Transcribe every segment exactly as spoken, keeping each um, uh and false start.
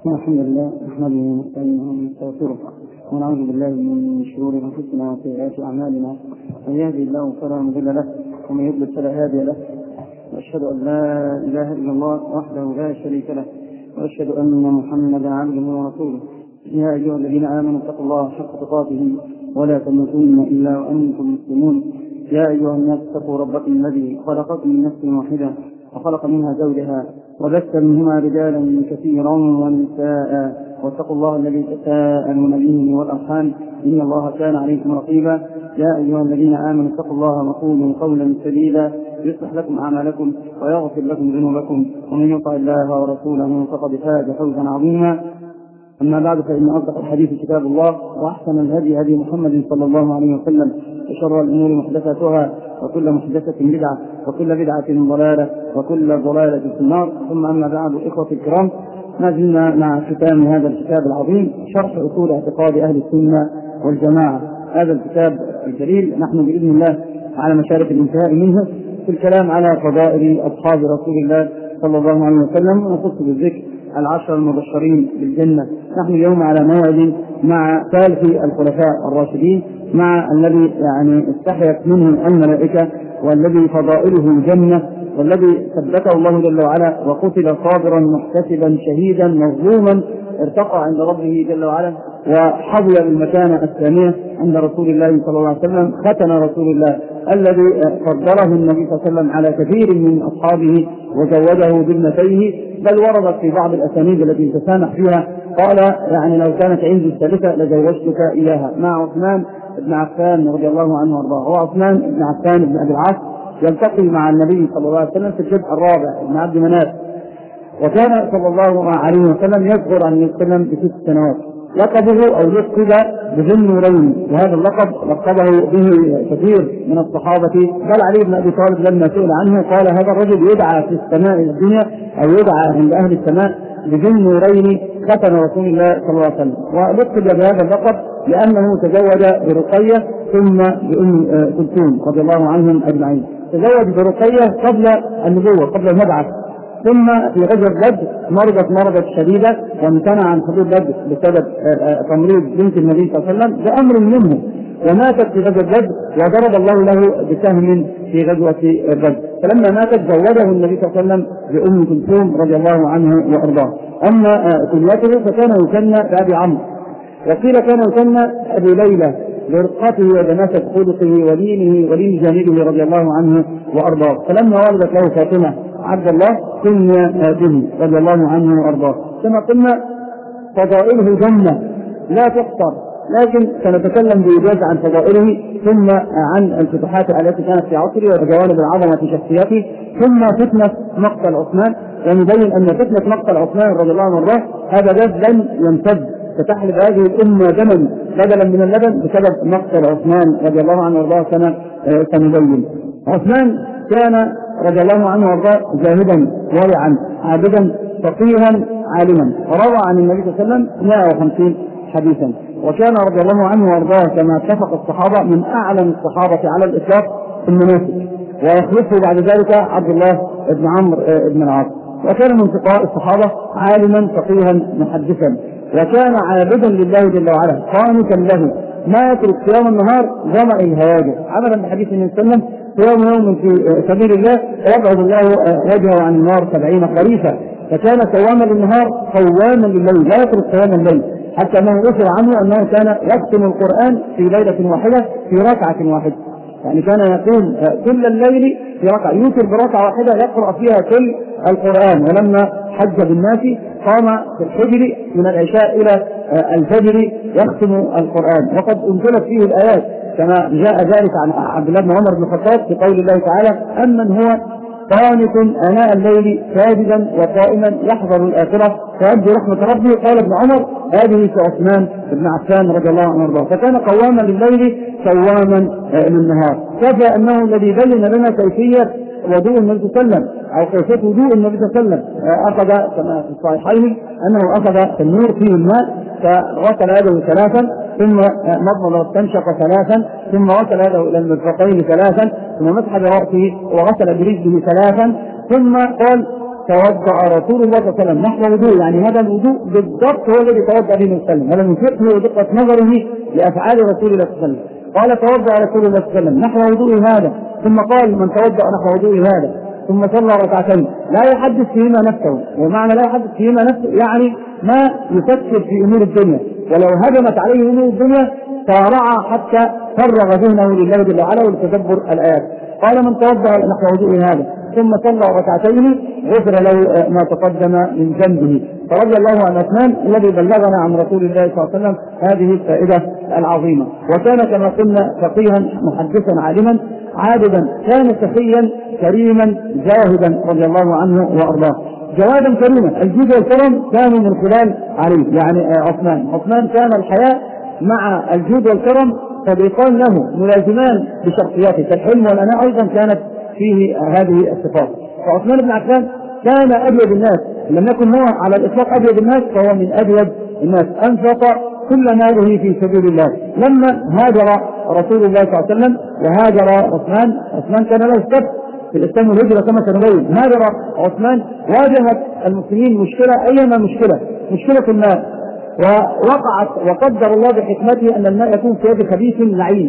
الحمد لله نحمده ونستعينه ونستغفره ونعوذ بالله من شرور انفسنا وسيئات اعمالنا، من يهدي الله فلا مضل له ومن يضلل فلا هادي له، واشهد ان لا اله الا الله وحده لا شريك له، واشهد ان محمدا عبده ورسوله. يا ايها الذين امنوا اتقوا الله حق تقاته ولا تموتن الا وانتم مسلمون. يا ايها الناس اتقوا ربكم الذي خلقكم من نفس واحده وخلق منها زوجها وبث منهما رجالا كثيرا ونساء، واتقوا الله الذي تساءلون به والارحام ان الله كان عليكم رقيبا. يا ايها الذين امنوا اتقوا الله وقولوا قولا سديدا يصلح لكم اعمالكم ويغفر لكم ذنوبكم، ومن يطع الله ورسوله فقد فاز فوزا عظيما. أما بعد، فإن أصدق الحديث كتاب الله، وأحسن الهدي هدي محمد صلى الله عليه وسلم، وشر الأمور محدثاتها، وكل محدثة بدعة، وكل بدعة ضلالة، وكل ضلالة في النار. ثم أما بعد، إخوة الكرام، ما زلنا مع ختام هذا الكتاب العظيم، شرح أصول اعتقاد أهل السنة والجماعة. هذا الكتاب الجليل نحن بإذن الله على مشارف الانتهاء منه في الكلام على فضائل أصحاب رسول الله صلى الله عليه وسلم، ونخص بالذكر العشر المبشرين بالجنة. نحن اليوم على موعد مع ثالث الخلفاء الراشدين، مع الذي يعني استحيت منه الملائكة، والذي فضائله الجنة، والذي ثبته الله جل وعلا وقتل صابرا محتسبا شهيدا مظلوما، ارتقى عند ربه جل وعلا وحظي بالمكانة الثانية عند رسول الله صلى الله عليه وسلم. ختن رسول الله الذي فضله النبي صلى الله عليه وسلم على كثير من أصحابه وزوجه بابنتيه، بل وردت في بعض الأسانيد التي تسامح فيها قال يعني لو كانت عندي الثالثة لزوجتك إياها، مع عثمان بن عفان رضي الله عنه وارضاه. وعثمان بن عفان بن أبي العاص يلتقي مع النبي صلى الله عليه وسلم في الجزء الرابع بن عبد مناف، وكان صلى الله عليه وسلم يصغر عن السلم بست سنوات. لقبه أو لقب بذي النورين، وهذا اللقب لقبه به كثير من الصحابة، بل علي بن أبي طالب لما سئل عنه قال هذا الرجل يدعى في السماء الدنيا أو يدعى عند أهل السماء بذي النورين ختن رسول الله صلى الله عليه وسلم. ولقب بهذا اللقب لأنه تزوج برقية ثم بأم كلثوم رضي الله عنهم أجمعين. تزوج برقية قبل النبوة، قبل المبعث، ثم في غزوة بدر مرضت مرضت شديدة وامتنع عن حدود بدر بسبب تمريض بنت النبي صلى الله عليه وسلم بأمر منه، وماتت في غزوة بدر وضرب الله له بسهم في غزوة بدر. فلما ماتت زوجه النبي صلى الله عليه وسلم بأم كلثوم رضي الله عنه وأرضاه. أما كنيته فكان يكنى بأبي عمرو، وقيل كان يكنى أبي ليلى لرقته ودناسة خلقه ودينه ولين جانبه رضي الله عنه وأرضاه. فلما ولدت له فاطمة عبد الله كني به رضي الله عنه وأرضاه. كما قلنا فضائله جنة لا تحصر، لكن سنتكلم بإيجاز عن فضائله، ثم عن الفتوحات التي كانت في عصره وجوانب العظمة في شخصيته، ثم فتنة مقتل عثمان، ونبين أن فتنة مقتل عثمان رضي الله عنه وأرضاه هذا باب لن يمتد، فتحلب هذه الأمة دما بدلا من اللبن بسبب مقتل عثمان رضي الله عنه وأرضاه. كما سنبين عثمان كان رضي الله عنه وارضاه زاهدا ورعا عابدا فقيها عالما، وروى عن النبي صلى الله عليه وسلم مئة وخمسين حديثا، وكان رضي الله عنه وارضاه كما اتفق الصحابه من اعلم الصحابه على الاطلاق في المناسك، ويخلفه بعد ذلك عبد الله بن عمرو بن العاص. وكان من فقهاء الصحابه عالما فقيها محدثا، وكان عابدا لله جل وعلا قانتا له، ما يترك صيام النهار ظمأ الهواجر، عملا بحديث النبي صلى الله عليه وسلم صيام يوم في سبيل الله يبعد الله وجهه عن النار سبعين خريفا. فكان صواما للنهار قواما لليل، لا يترك صيام الليل، حتى انه ذكر عنه انه كان يختم القرآن في ليلة واحدة في ركعة واحدة، يعني كان يقوم كل الليل في ركعة، يوتر بركعة واحدة يقرأ فيها كل القرآن. ولما حج بالناس قام في الحجر من العشاء إلى الفجر يختم القرآن، وقد انزلت فيه الآيات كما جاء ذلك عن عبد الله بن عمر بن الخطاب في قول الله تعالى أمن هو قانت آناء الليل ساجدا وقائما يحذر الآخرة فيرجو رحمة ربه. قال ابن عمر هذه كعثمان بن عفان رضي الله عنه وارضاه، فكان قواما لليل قواما للنهار. كفى أنه الذي بين لنا كيفية وضوء النبي صلى الله عليه وسلم أو كيفية وضوء النبي صلى الله عليه وسلم. أخذ كما في الصحيحين أنه أخذ تنور فيه الماء فغسل يده ثلاثا، ثم مضمض واستنشق ثلاثا، ثم غسل يده إلى المرفقين ثلاثا، ثم مسح برأسه وغسل برجله ثلاثا، ثم قال توضأ رسول الله صلى الله عليه وسلم نحو وضوء، يعني هذا الوضوء بالضبط هو الذي توضأ به النبي صلى الله عليه وسلم. هذا من فقه ودقة نظره لأفعال رسول الله صلى الله عليه وسلم. قال توضأ رسول الله صلى الله عليه وسلم نحو وضوء هذا، ثم قال من توضأ نحو وضوء هذا، ثم صلى ركعتين لا يحدث فيهما نفسه. ومعنى لا يحدث فيهما نفسه يعني ما يفكر في أمور الدنيا، ولو هجمت عليه أمور الدنيا سارع حتى فرغ ذهنه لله جل وعلا ولتدبر الآيات. قال من توضأ نحو وضوء هذا ثم صلى ركعتين غفر له ما تقدم من ذنبه. فرضي الله عن عثمان الذي بلغنا عن رسول الله صلى الله عليه وسلم هذه الفائدة العظيمة. وكان كما قلنا فقيها محدثا عالما عابدا، كان سخيا كريما زاهدا رضي الله عنه وارضاه. جوادا كريما، الجود والكرم كانوا من خلال عليه، يعني عثمان عثمان كان الحياة مع الجود والكرم صديقان له ملازمان بشخصياته، كالحلم والأناء أيضا كانت فيه هذه الصفات. فعثمان بن عفان كان أبيض الناس، لم يكن هو على الإطلاق أبيض الناس فهو من أبيض الناس، أنفق كل ماله في سبيل الله. لما هاجر رسول الله صلى الله عليه وسلم وهاجر عثمان، عثمان كان له سبب في الإسلام والهجرة كما سنبين. هاجر عثمان واجهت المسلمين مشكلة، أيما مشكلة، مشكلة الماء، ووقعت وقدر الله بحكمته أن الماء يكون في يد خبيث لعين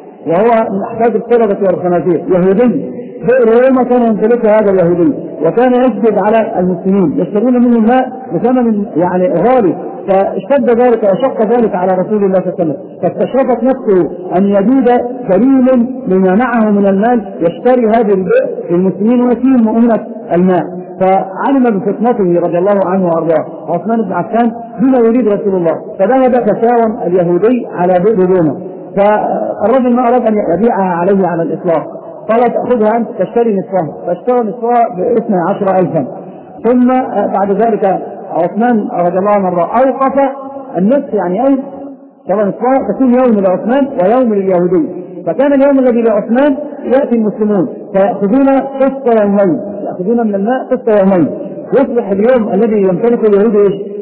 وهو من أحفاد القردة والخنازير يهودي. بئر روما كان يمتلكها هذا اليهودي، وكان يسجد على المسلمين يشترون منه الماء بثمن يعني غالي، فاشتد ذلك وشق ذلك على رسول الله صلى الله عليه وسلم، فاستشرفت نفسه أن يجود كريم مما معه من المال يشتري هذه البئر للمسلمين ويسير مؤونة الماء. فعلم بفتنته رضي الله عنه وارضاه عثمان بن عفان بما يريد رسول الله، فذهب فساوم اليهودي على بئر روما، فالرجل ما اراد ان يبيعها عليه على الاطلاق، قال تاخذها انت تشتري نصفها، فاشترى نصفها باثني عشر الفا. ثم بعد ذلك عثمان رضي الله عنه وارضاه اوقف النصف، يعني اي شرى نصفها تكون يوم لعثمان ويوم لليهودي. فكان اليوم الذي لعثمان ياتي المسلمون فياخذون قسط يومين، يأخذون من الماء قسط يومين، يصبح اليوم الذي يمتلكه اليهودي ايش؟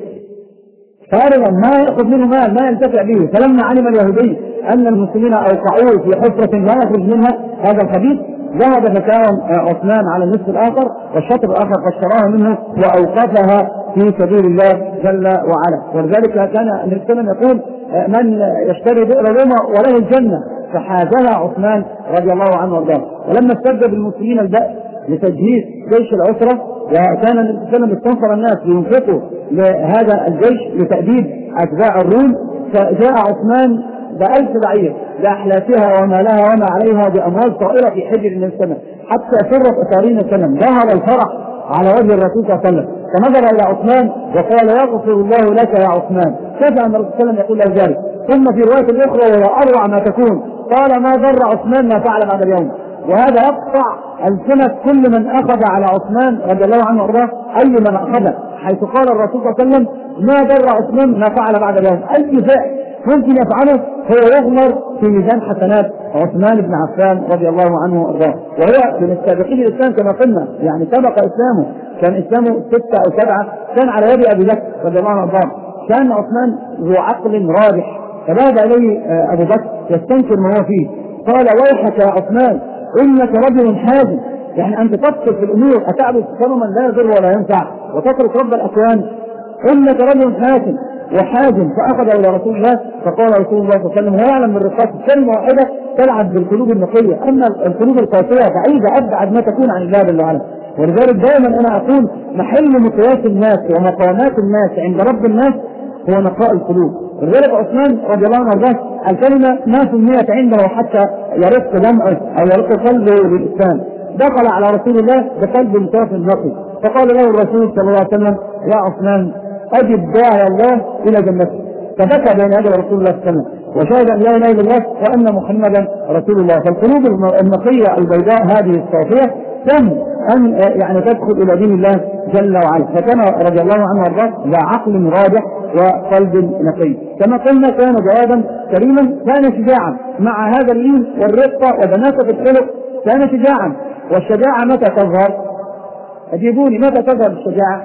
فارغا ما يأخذ منه مال ما ينتفع به. فلما علم اليهودي أن المسلمين أوقعوه في حفرة لا يخرج منها هذا الخبيث، ذهب فساوم عثمان على النصف الآخر والشطر الآخر فاشتراها منه وأوقفها في سبيل الله جل وعلا. ولذلك كان النبي صلى الله عليه وسلم يقول من يشتري بئر روما وله الجنة، فحازها عثمان رضي الله عنه وارضاه. ولما استبدل المسلمين البأس لتجهيز جيش العسرة، وكان النبي صلى الله عليه وسلم استنصر الناس لينفقوا لهذا الجيش لتأديب أتباع الروم، فجاء عثمان بألف بعير بأحلافها وما لها وما عليها بأموال طائرة في حجر النبي صلى الله عليه وسلم، حتى سرت أسارين السلام، ظهر الفرح على وجه الرسول صلى الله عليه وسلم، فنظر إلى عثمان وقال يغفر الله لك يا عثمان. كيف أن الرسول صلى الله عليه وسلم يقول له ذلك؟ ثم في رواية أخرى وهي أروع ما تكون قال ما ضر عثمان ما فعل بعد اليوم. وهذا يقطع ألسنة كل من أخذ على عثمان رضي الله عنه وارضاه، أي من أخذ، حيث قال الرسول صلى الله عليه وسلم ما ضر عثمان ما فعل بعد اليوم. أي فعل ممكن يفعله هو يغمر في ميزان حسنات عثمان بن عفان رضي الله عنه وارضاه، وهو من السابقين الإسلام كما قلنا، يعني سبق إسلامه، كان إسلامه ستة أو سبعة، كان على يد أبي بكر رضي الله عنه وارضاه. كان عثمان ذو عقل راجح، فذهب إليه أبو بكر يستنكر ما هو فيه، قال ويحك يا عثمان إنك رجل حازم، يعني أنت تفكر في الأمور أتعبد صنما لا يضر ولا ينفع وتترك رب الأكوان، إنك رجل حازم وحازم. فأخذ إلى رسول الله فقال رسول الله صلى الله عليه وسلم هو يعلم من رقاق كلمة واحدة تلعب بالقلوب النقية، أما القلوب القاسية بعيدة أبعد ما تكون عن الله جل وعلا. ولذلك دائما أنا أقول محل مقياس الناس ومقامات الناس عند رب الناس هو نقاء القلوب. ولذلك عثمان رضي الله عنه وارضاه الكلمة ما سميت عنده حتى يرق دمعه أو يرق قلبه بالإسلام، دخل على رسول الله بقلب صاف نقي، فقال له الرسول صلى الله عليه وسلم يا عثمان أجب داعي الله إلى جنته، فبكى بين يدي رسول الله صلى الله عليه وسلم وشهد أن لا إله إلا الله وأن محمدا رسول الله. فالقلوب النقية البيضاء هذه الصافية تم أن يعني تدخل إلى دين الله جل وعلا. فكان رضي الله عنه وارضاه ذا عقل راجح وقلب نقي. كما قلنا كان جوادا كريما، كان شجاعا مع هذا اللين والرقة ودناسة الخلق، كان شجاعا. والشجاعة متى تظهر؟ أجيبوني، متى تظهر الشجاعة؟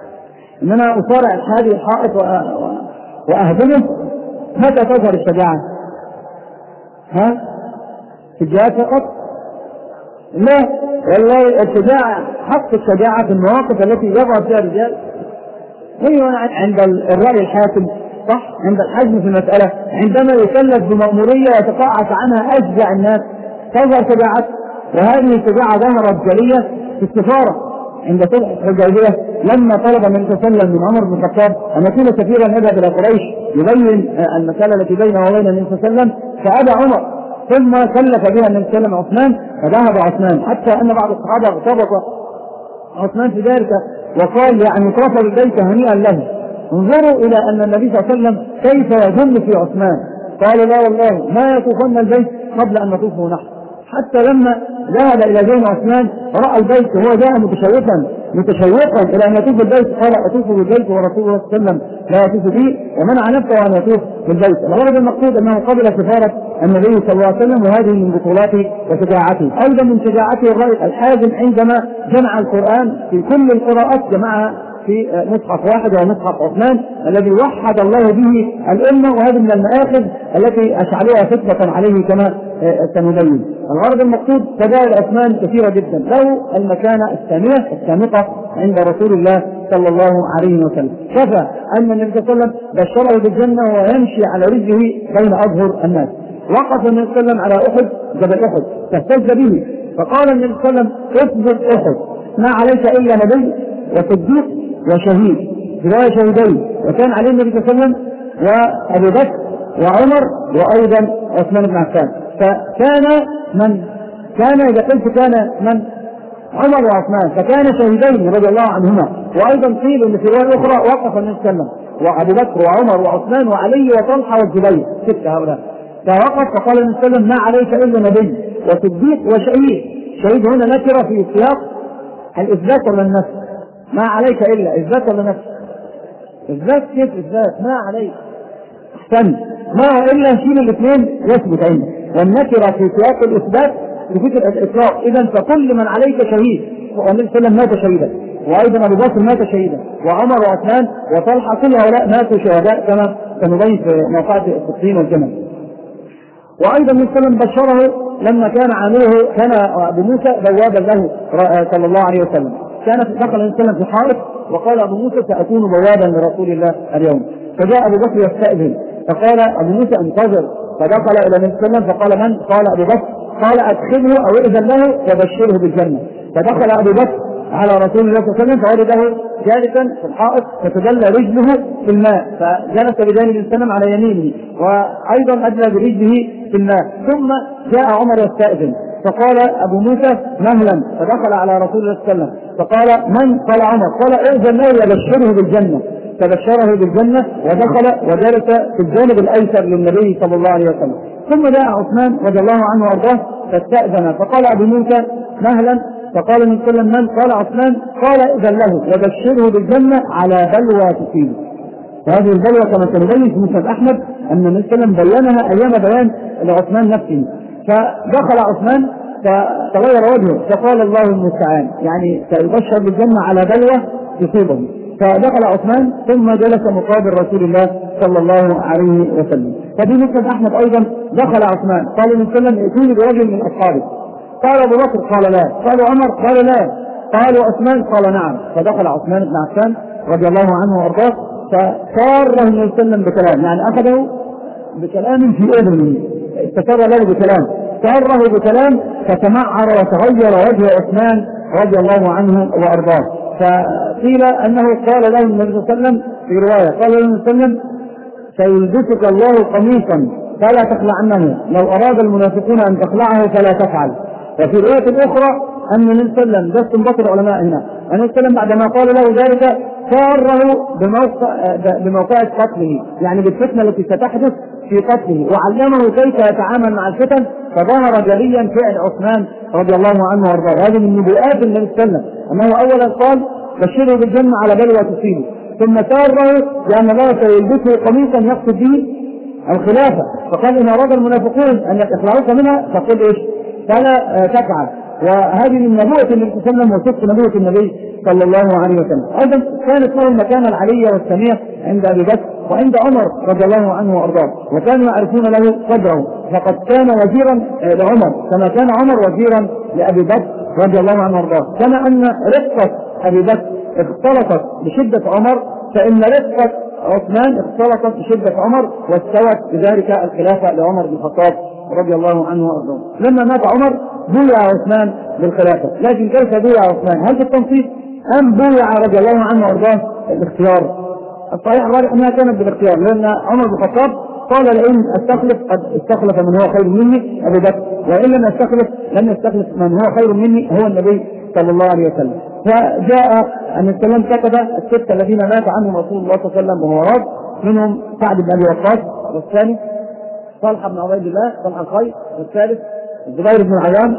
إن أنا أصارع الحادي الحائط وأهدمه، متى تظهر الشجاعة؟ ها؟ في الجهاد فقط؟ لا، والله الشجاعة، حق الشجاعة في المواقف التي يظهر فيها الرجال هي عند الرأي الحاكم، صح، عند الحزم في المسألة، عندما يكلف بمأمورية يتقاعس عنها أشجع الناس تظهر شجاعته. وهذه الشجاعة ظهرت جلية في السفارة عند صلح الحديبية لما طلب النبي صلى الله عليه وسلم من عمر بن الخطاب أن يكون سفيرا يذهب إلى قريش يبين المسألة التي بينه وبين النبي صلى الله عليه وسلم، فأبى عمر، ثم كلف بها النبي صلى الله عليه وسلم عثمان، فذهب عثمان حتى أن بعض الصحابة اغتبط عثمان في ذلك وقال يعني طرف البيت هنيئا له. انظروا إلى أن النبي صلى الله عليه وسلم كيف يظن في عثمان، قال لا والله ما يطوفن البيت قبل أن نطوفه نحن. حتى لما ذهب إلى زين عثمان رأى البيت وهو جاء متشوقا متشوقا إلى أن يطوف بالبيت، قال أطوف بالبيت ورسول الله صلى الله عليه وسلم لا يطوف به، ومنع نفسه أن يطوف بالبيت. الغرض المقصود أنه قبل سفارة النبي صلى الله عليه وسلم، وهذه من بطولاته وشجاعته. أيضا من شجاعته الرأي الحازم عندما جمع القرآن في كل القراءات، جمعها في مصحف واحد وهو مصحف عثمان الذي وحد الله به الأمة، وهذه من المآخذ التي أشعلوها فتنة عليه كما سنبين. الغرض المقصود فضائل عثمان كثيرة جدا، له المكانة الثانية السامقة عند رسول الله صلى الله عليه وسلم. كفى أن النبي صلى الله عليه وسلم بشره بالجنة ويمشي على رجله بين أظهر الناس. وقف النبي صلى الله عليه وسلم على أحد، جبل أحد، فاهتز به، فقال النبي صلى الله عليه وسلم اثبت أحد ما عليك إلا نبي وصديق وشهيد، رواية شهيدين، وكان عليه النبي صلى الله عليه وسلم وأبو بكر وعمر وأيضا عثمان بن عفان. فكان من كان إذا قلت كان من عمر وعثمان فكان شهيدين رضي الله عنهما. وأيضا قيل أن في رواية أخرى وقف النبي صلى الله عليه وسلم وأبو بكر وعمر وعثمان وعلي وطلحة والزبير، ستة هؤلاء. فوقف فقال النبي صلى الله عليه وسلم ما عليك إلا نبي وصديق وشهيد. شهيد هنا نكرة في سياق الإثبات ولا النفي؟ ما عليك إلا إثبات ولا نفي؟ إثبات. كيف إثبات؟ ما عليك أحسن، ما إلا شيل الاثنين يثبت عندك، والنكرة في سياق الإثبات تفيد الإطلاق. إذا فكل من عليك شهيد، والنبي صلى الله عليه وسلم مات شهيدا، وأيضا أبو بكر مات شهيدا، وعمر وعثمان وطلحة كل هؤلاء ماتوا شهداء كما سنبين في موقعة الصفين والجمل. وأيضا النبي صلى الله عليه وسلم بشره لما كان عامله، كان أبو موسى بوابا له صلى الله عليه وسلم، كان دخل النبي صلى الله عليه وسلم في حائط وقال أبو موسى سأكون بوابا لرسول الله اليوم، فجاء أبو بكر يستأذن فقال أبو موسى انتظر، فدخل إلى النبي صلى الله عليه وسلم فقال من؟ قال أبو بكر، قال أدخله أو إذن له وبشره بالجنة. فدخل أبو بكر على رسول الله صلى الله عليه وسلم فوجده جالسا في الحائط فتدلى رجله في الماء، فجلس بجانب النبي صلى الله عليه وسلم على يمينه وأيضا أدلى برجله في الماء. ثم جاء عمر يستأذن فقال أبو موسى مهلا، فدخل على رسول الله صلى الله عليه وسلم فقال من؟ قال عمر، قال إذن له وبشره بالجنة، فبشره بالجنة ودخل وجلس في الجانب الأيسر للنبي صلى الله عليه وسلم. ثم جاء عثمان رضي الله عنه وارضاه فاستأذن فقال أبو موسى مهلا، فقال النبي صلى الله عليه وسلم من؟ قال عثمان، قال إذن له وبشره بالجنة على بلوى تصيبه. وهذه البلوى كما سنبين في مسند أحمد أن النبي صلى الله عليه وسلم بينها أيام بيان لعثمان نفسه. فدخل عثمان فتغير وجهه فقال الله المستعان، يعني سيبشر بالجنة على بلوى تصيبه. فدخل عثمان ثم جلس مقابل رسول الله صلى الله عليه وسلم. ففي مسند أحمد أيضا دخل عثمان قال النبي صلى الله عليه وسلم ائتوني برجل من أصحابه، قال أبو بكر قال لا، قالوا عمر قال لا، قالوا عثمان قال نعم. فدخل عثمان بن عفان رضي الله عنه وارضاه فساره النبي صلى الله عليه وسلم بكلام، يعني أخذه بكلام في أذنه، استسر له بكلام، ساره بكلام فتمعر وتغير وجه عثمان رضي الله عنه وارضاه. فقيل أنه قال له النبي صلى الله عليه وسلم في رواية، قال له النبي صلى الله عليه وسلم سيلبسك الله قميصا فلا تخلعنه، لو أراد المنافقون أن تخلعه فلا تفعل. وفي رواية أخرى أن النبي صلى الله عليه وسلم، ده استنباط العلماء هنا، النبي صلى الله عليه وسلم بعدما قال له ذلك ساره بموقع بموقعة قتله، يعني بالفتنة التي ستحدث في قتله، وعلمه كيف يتعامل مع الفتن، فظهر جليا فعل عثمان رضي الله عنه وارضاه. هذه من نبوءات النبي صلى الله عليه وسلم أنه أولا قال بشره بالجنة على بلوى تصيبه، ثم ساره لأن الله سيلبسه قميصا يقصد به الخلافة، فقال إن أراد المنافقون أن يخلعوك منها فقل إيش؟ فلا تفعل. وهذه من نبوءة النبي صلى الله عليه وسلم وصدق نبوة النبي صلى الله عليه وسلم. أيضا كانت له المكانة العلية والسامية عند أبي بكر وعند عمر رضي الله عنه وأرضاه، وكانوا يعرفون له قدره، فقد كان وزيرا لعمر كما كان عمر وزيرا لأبي بكر رضي الله عنه وأرضاه. كما أن رفقة أبي بكر اختلطت بشدة عمر، فإن رفقة عثمان اختلطت بشدة عمر، واستوت بذلك الخلافة لعمر بن الخطاب رضي الله عنه وأرضاه. لما مات عمر بويع عثمان بالخلافة، لكن كيف بويع عثمان؟ هل بالتنصيب أم بويع رضي الله عنه وأرضاه بالاختيار؟ الصحيح الراجح أنها كانت بالاختيار، لأن عمر بن الخطاب قال لئن استخلف قد استخلف من هو خير مني أبي بكر، وإن لم استخلف لم يستخلف من هو خير مني هو النبي صلى الله عليه وسلم. فجاء أن السلام كتب الستة الذين مات عنهم رسول الله صلى الله عليه وسلم وهو راض، منهم سعد بن أبي وقاص، والثاني طلحة بن عبيد الله طلحة الخير، والثالث الزبير بن العوام،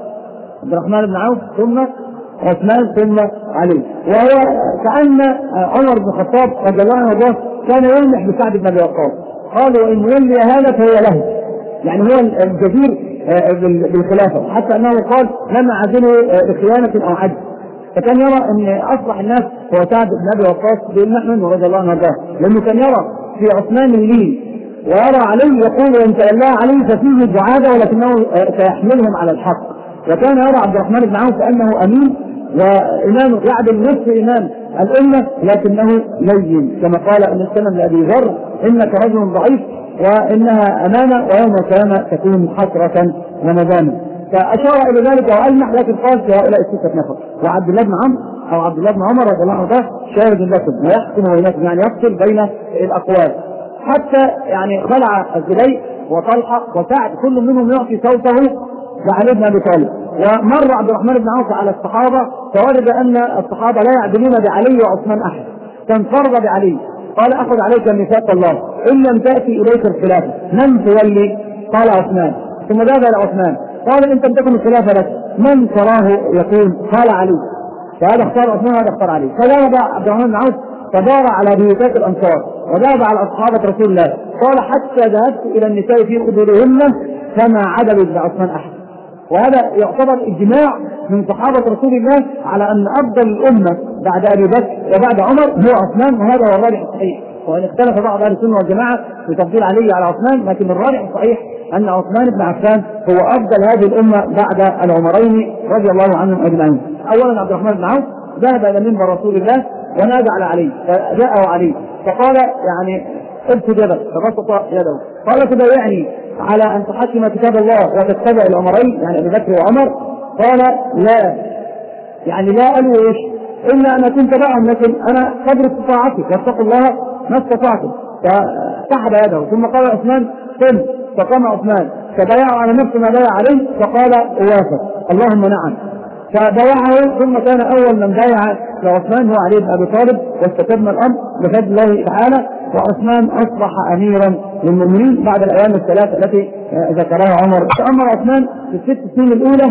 عبد الرحمن بن عوف، ثم عثمان، ثم علي. وهو كأن عمر بن الخطاب رضي الله عنه كان يلمح بسعد بن أبي وقاص، قالوا إن ولي هذا فهو له، يعني هو الجدير بالخلافة، حتى أنه قال لم أعزله بخيانة أو عجز. فكان يرى أن أصلح الناس هو سعد بن أبي وقاص بن محمد رضي الله عنه، لأنه كان يرى في عثمان اللين، ويرى علي يقول إن تولاه علي ففيه دعابة ولكنه سيحملهم على الحق. وكان يرى عبد الرحمن بن عوف أنه أمين وإمام يعدل نصف إمام الأمة لكنه لين، كما قال أن السلام لأبي ذر إنك رجل ضعيف وإنها أمانة ويوم القيامة تكون حسرة وندامة. فأشار إلى ذلك وألمح، لكن قال في هؤلاء الستة نفر، وعبد الله بن عمرو أو عبد الله بن عمر رضي الله عنه شاهد لكم ويحكم بينكم، يعني يفصل بين الأقوال. حتى يعني خلع الزبير وطلحة وسعد كل منهم يعطي صوته لعلي بن أبي طالب. ومر عبد الرحمن بن عوف على الصحابة فوجد أن الصحابة لا يعدلون بعلي وعثمان أحد، فانفرد بعلي، قال أخذ عليك ميثاق الله إن لم تأتي إليك الخلافة من تولي؟ قال عثمان. ثم ذهب إلى عثمان قال إن لم تكن الخلافة لك من تراه يقول؟ قال علي. فهذا اختار عثمان وهذا اختار علي. فذهب عبد الرحمن بن عوف فدار على بيوتات الأنصار وذهب على أصحابة رسول الله، قال حتى ذهبت إلى النساء في أذنهن فما عدلوا بعثمان أحد. وهذا يعتبر اجماع من صحابة رسول الله على أن أفضل الأمة بعد أبي بكر وبعد عمر هو عثمان، وهذا هو الراجح الصحيح. وإن اختلف بعض أهل السنة والجماعة في تفضيل علي على عثمان، لكن الراجح الصحيح أن عثمان بن عفان هو أفضل هذه الأمة بعد العمرين رضي الله عنهم أجمعين. أولا عبد الرحمن بن عوف ذهب إلى منبر رسول الله ونادى على علي، فجاءه علي فقال يعني ابسط يدك، فبسط يده قال تبايعني على أن تحكم كتاب الله وتتبع الأمرين، يعني أبي بكر وعمر. قال لا، يعني لا ألو إيش إلا أن أكون تبعهم، لكن أنا قدر استطاعتي واتقوا الله ما استطعتم. فسحب يده. ثم قال عثمان قم، فقام عثمان فبايعه على نفس ما بايع عليه، فقال أوافق اللهم نعم، فبايعه. ثم كان أول من بايع لعثمان هو علي بن أبي طالب، واستتم الأمر بفضل الله تعالى، وعثمان أصبح أميرا للمؤمنين بعد الأيام الثلاث التي ذكرها عمر. تأمر عثمان في الست سنين الأولى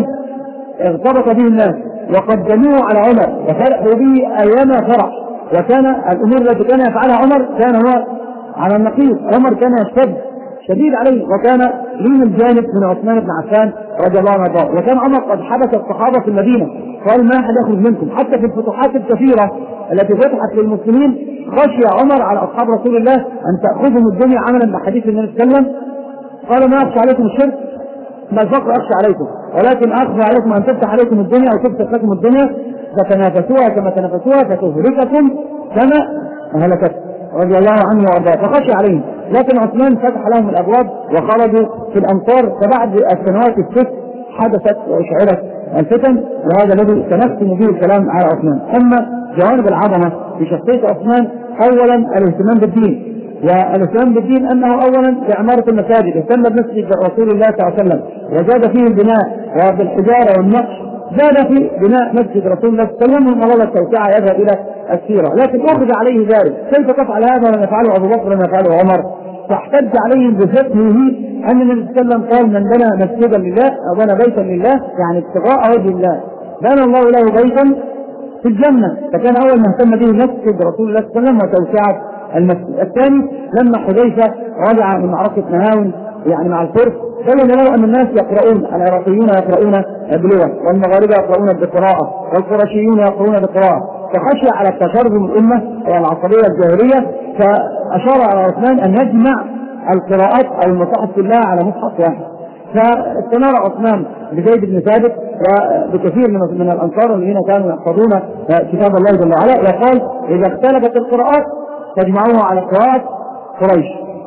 ارتبط به الناس وقدموه على عمر وفرحوا به أيام فرح، وكان الأمور التي كان يفعلها عمر كان هو على النقيض. عمر كان يشتد شديد عليه، وكان لين الجانب من عثمان بن عفان رضي الله عنه. وكان عمر قد حبس الصحابة في المدينة، قال ما أحد يخرج منكم. حتى في الفتوحات الكثيرة التي فتحت للمسلمين خشي عمر على أصحاب رسول الله أن تأخذهم الدنيا عملا بحديث النبي صلى الله عليه وسلم، قال ما أخشى عليكم الشرك ما الفقر أخشى عليكم، ولكن أخشى عليكم أن تفتح عليكم الدنيا أو تفتح لكم الدنيا فتنافسوها كما تنافسوها فتهلككم كما هلكت رضي الله عنه وارضاه. فخشي عليهم، لكن عثمان فتح لهم الابواب وخرجوا في الامطار. فبعد السنوات الست حدثت واشعرت الفتن، وهذا الذي سنختم به الكلام على عثمان. اما جوانب العظمه في شخصيه عثمان، اولا الاهتمام بالدين، والاهتمام بالدين انه اولا في عماره المساجد، اهتم بمسجد رسول الله صلى الله عليه وسلم وزاد فيه البناء وبالحجاره والنقش، زاد في بناء مسجد رسول الله صلى الله عليه وسلم، ومن الله التوسعه يذهب الى السيره. لكن اخذ عليه ذلك، كيف تفعل هذا ولم يفعله ابو بكر ولم يفعله عمر؟ فاحتج عليهم بفقهه ان النبي صلى الله عليه وسلم قال من بنى مسجدا لله او بنى بيتا لله يعني ابتغاء وجه الله بنى الله له بيتا في الجنه. فكان اول ما اهتم به مسجد رسول الله صلى الله عليه وسلم وتوسعه المسجد. الثاني لما حذيفه رجع من معركه نهاون يعني مع الفرس، بين له ان الناس يقرؤون، العراقيون يقرؤون بلغه، والمغاربه يقرؤون بقراءه، والقرشيون يقرؤون بقراءه، فخشي على التشرذم الامه والعصبيه الجاهليه، فأشار على عثمان أن يجمع القراءات أو المصاحف كلها على مصحف واحد. فاستنار عثمان بزيد بن ثابت وبكثير من من الأنصار الذين كانوا يحفظون كتاب الله جل وعلا، وقال إذا اختلفت القراءات تجمعوها على قراءة قريش،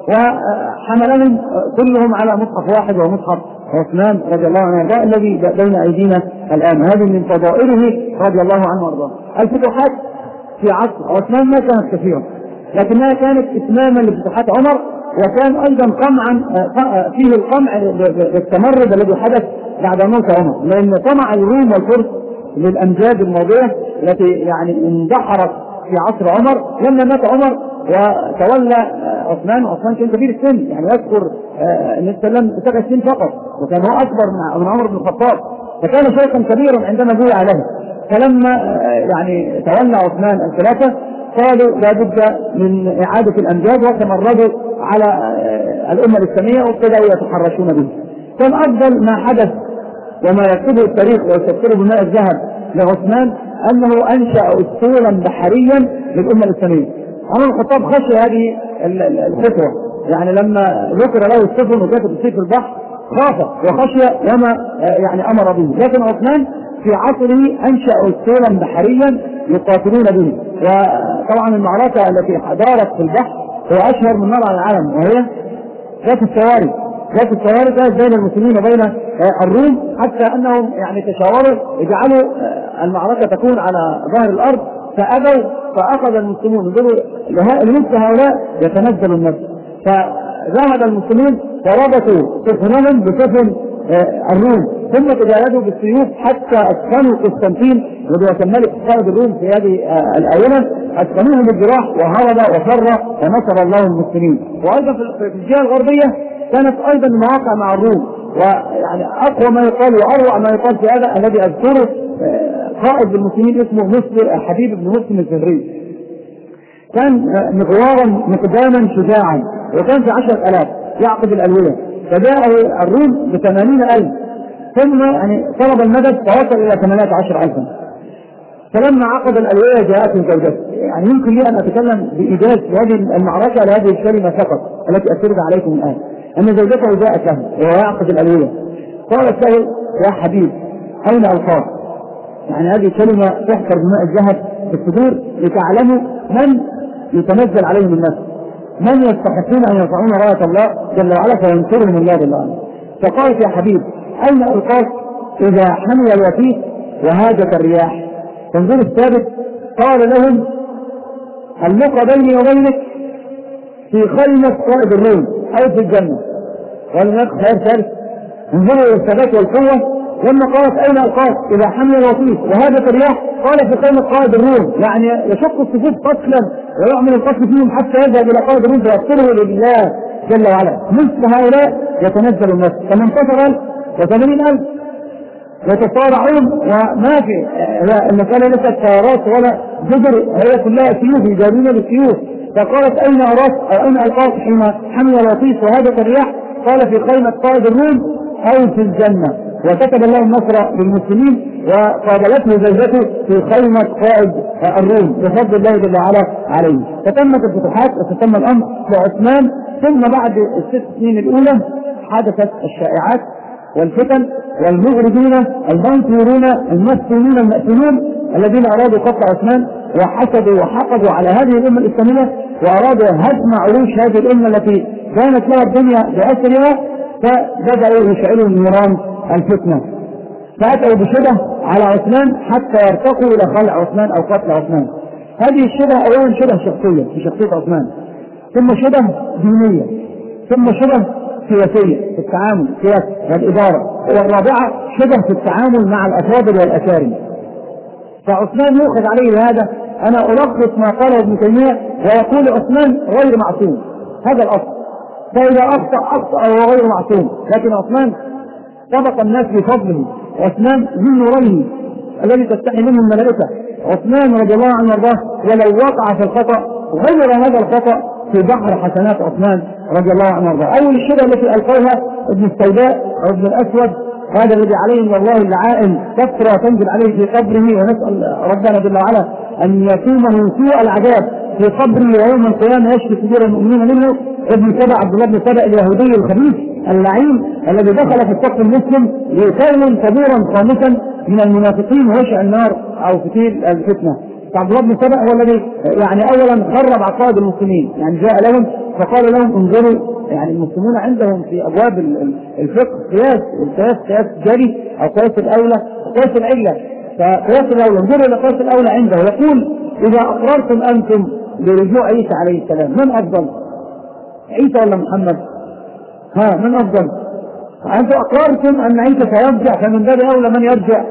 وحملهم كلهم على مصحف واحد وهو مصحف عثمان رضي الله عنه وارضاه الذي بين أيدينا الآن. هذه من فضائله رضي الله عنه وارضاه. الفتوحات في عصر عثمان ما كانت كثيرة، لكنها كانت إتماما لفتوحات عمر، وكان أيضا قمعا فيه القمع بالتمرد الذي حدث بعد موت عمر، لأن طمع الروم والفرس للأمجاد الماضية التي يعني اندحرت في عصر عمر لما مات عمر وتولى عثمان. وعثمان كان كبير السن، يعني يذكر النبي صلى الله عليه وسلم سبع سنين فقط، وكان هو أكبر من عمر بن الخطاب، فكان شيخا كبيرا عندما بويع له. فلما يعني تولى عثمان الخلافة قالوا لا بد من إعادة الأمجاد، وتمردوا على الأمة الإسلامية وابتدأوا يتحرشون به. كان أفضل ما حدث وما يكتبه التاريخ ويستذكره بماء الذهب لعثمان أنه أنشأ أسطولا بحريا للأمة الإسلامية. عمر بن الخطاب خشي هذه الخطوة، يعني لما ذكر له السفن وكانت تصير في البحر خاف وخشي وما يعني أمر به، لكن عثمان في عصره أنشأ أسطولا بحريا يقاتلون به. وطبعا المعركة التي دارت في البحر هو أشهر من نار على العالم، وهي ذات السواري. ذات السواري كانت بين المسلمين وبين الروم، حتى أنهم يعني تشاوروا يجعلوا المعركة تكون على ظهر الأرض، فأبوا، فأخذ المسلمون يقولوا لمثل هؤلاء يتنزل النفس، فذهب المسلمين وربطوا سفنهم بسفن الروم، ثم تجاهدوا بالسيوف حتى أسخنوا قسطنطين وهو كان ملك قائد الروم في هذه الآونة، أسخنوه بالجراح وهرب وفر ونصر الله المسلمين. وأيضا في الجهة الغربية كانت أيضا مواقع مع الروم، ويعني أقوى ما يقال وأروع ما يقال في هذا الذي أذكره قائد المسلمين اسمه مسلم حبيب بن مسلم الزهري، كان مغوارا مقداما شجاعا، وكان في عشرة آلاف يعقد الألوية، فجاءه الروم بثمانين ألف، ثم يعني طلب المدد فوصل إلى ثمانية عشر ألفا. فلما عقد الألوية جاءته زوجته. يعني يمكن لي أن أتكلم بإيجاز في هذه المعركة لهذه الكلمة فقط التي أسرد عليكم الآن، أن زوجته جاءت له وهو يعقد الألوية، قالت له يا حبيب أين ألقاك؟ يعني هذه كلمة تحفر بماء الذهب في الصدور لتعلموا من يتنزل عليهم الناس، من يستحقون أن يرفعون راية الله جل وعلا فينصرهم الله جل وعلا. فقالت يا حبيب أين ألقاك إذا حمي الوثيق وهاجت الرياح؟ تنظر الثابت قال لهم اللقى بيني وبينك في خيمة قائد الروم أو في الجنة. قال لك خير ثالث، انظروا الثبات والقوة. لما قالت أين ألقاك إذا حمي الوثيق وهاجت الرياح؟ قال في خيمة قائد الروم، يعني يشق الصفوف قتلا ويعمل القتل فيهم حتى يذهب إلى قائد الروم فيغفره لله جل وعلا. مثل هؤلاء يتنزل الناس، فمن انتصر ألف وثمانين ألف يتصارعون، وما في المسألة ليست طيارات ولا جزر، هي كلها سيوف يجارون بالسيوف. فقالت أين أراك أو أين ألقاك حين حمي الوثيق وهاجت الرياح؟ قال في خيمة قائد الروم أو في الجنة. وكتب الله النصر للمسلمين وقابلته زوجته في خيمة قائد الروم بفضل الله جل وعلا عليه. فتمت الفتوحات وتم الأمر لعثمان. ثم بعد الست سنين الأولى حدثت الشائعات والفتن والمغرضون المنصورون المسلمون المأثمون الذين أرادوا قتل عثمان وحسدوا وحقدوا على هذه الأمة الإسلامية وأرادوا هدم عروش هذه الأمة التي كانت لها الدنيا بأسرها، فبدأوا يشعلوا نيران الفتنة، فأتوا بشبه على عثمان حتى يرتقوا إلى خلع عثمان أو قتل عثمان. هذه الشبه أولا شبه شخصية في شخصية عثمان، ثم شبه دينية، ثم شبه سياسية في التعامل سياسي والإدارة، والرابعة شبه في التعامل مع الأفاضل والأكارم. فعثمان يؤخذ عليه هذا. أنا ألخص ما قاله ابن تيمية ويقول عثمان غير معصوم، هذا الأصل، فإذا أخطأ أخطأ وهو غير معصوم، لكن عثمان سبق الناس بفضله. عثمان ذو نورين الذي تستحي منه الملائكة. عثمان رضي الله عنه وارضاه ولو وقع في الخطأ غير هذا الخطأ في بحر حسنات عثمان رضي الله عنه وارضاه. أول الشبه التي ألقاها ابن السوداء أو ابن الأسود، هذا الذي عليه من الله اللعائن تفترى تنزل عليه في قبره، ونسأل ربنا جل وعلا أن يقيمه سوء العذاب في قبره ويوم القيامة يشفي صدور المؤمنين منه ابن سبأ، عبد الله بن سبأ اليهودي الخبيث اللعين الذي دخل في الصف المسلم ليكون صدورا خامسا من المنافقين ويشعل النار أو فتيل الفتنة. عبد الله بن سبأ هو الذي يعني أولا خرب عقائد المسلمين، يعني جاء لهم فقال لهم انظروا، يعني المسلمون عندهم في أبواب الفقه قياس، والقياس قياس جري أو قياس الأولى وقياس العلة. فقياس الأولى انظروا إلى قياس الأولى عنده، يقول إذا أقررتم أنتم برجوع عيسى عليه السلام من أفضل؟ عيسى ولا محمد؟ ها من أفضل؟ أنتم أقررتم أن عيسى سيرجع، فمن باب أولى من يرجع؟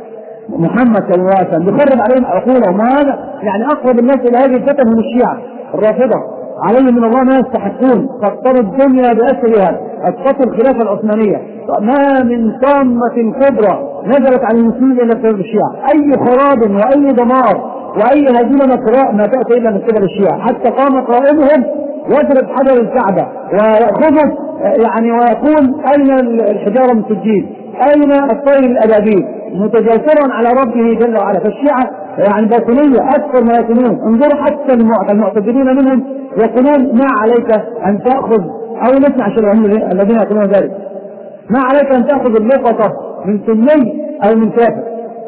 محمد صلى الله عليه وسلم. يخرب عليهم عقولهم. ما هذا يعني أقرب الناس إلى هذه الفتن هم الشيعة الرافضة، عليهم من الله ما يستحقون، فاقتروا الدنيا بأسرها، اسقطوا الخلافة العثمانية. ما من طامة كبرى نزلت على المسلمين إلا بسبب الشيعة. أي خراب وأي دمار وأي هزيمة نصراء ما تأتي إلا من قبل الشيعة، حتى قام قائمهم يضرب حجر الكعبة ويأخذه يعني ويقول أين الحجارة من سجيل، أين الطير الأبابيل، متجاسرا على ربه جل وعلا. فالشيعة يعني باطنية أكثر ما يكونون. انظروا حتى المعتدلين منهم يقولون ما عليك أن تأخذ، أو نسمع شبههم الذين يقولون ذلك، ما عليك أن تأخذ اللقطة من سني أو من كافر،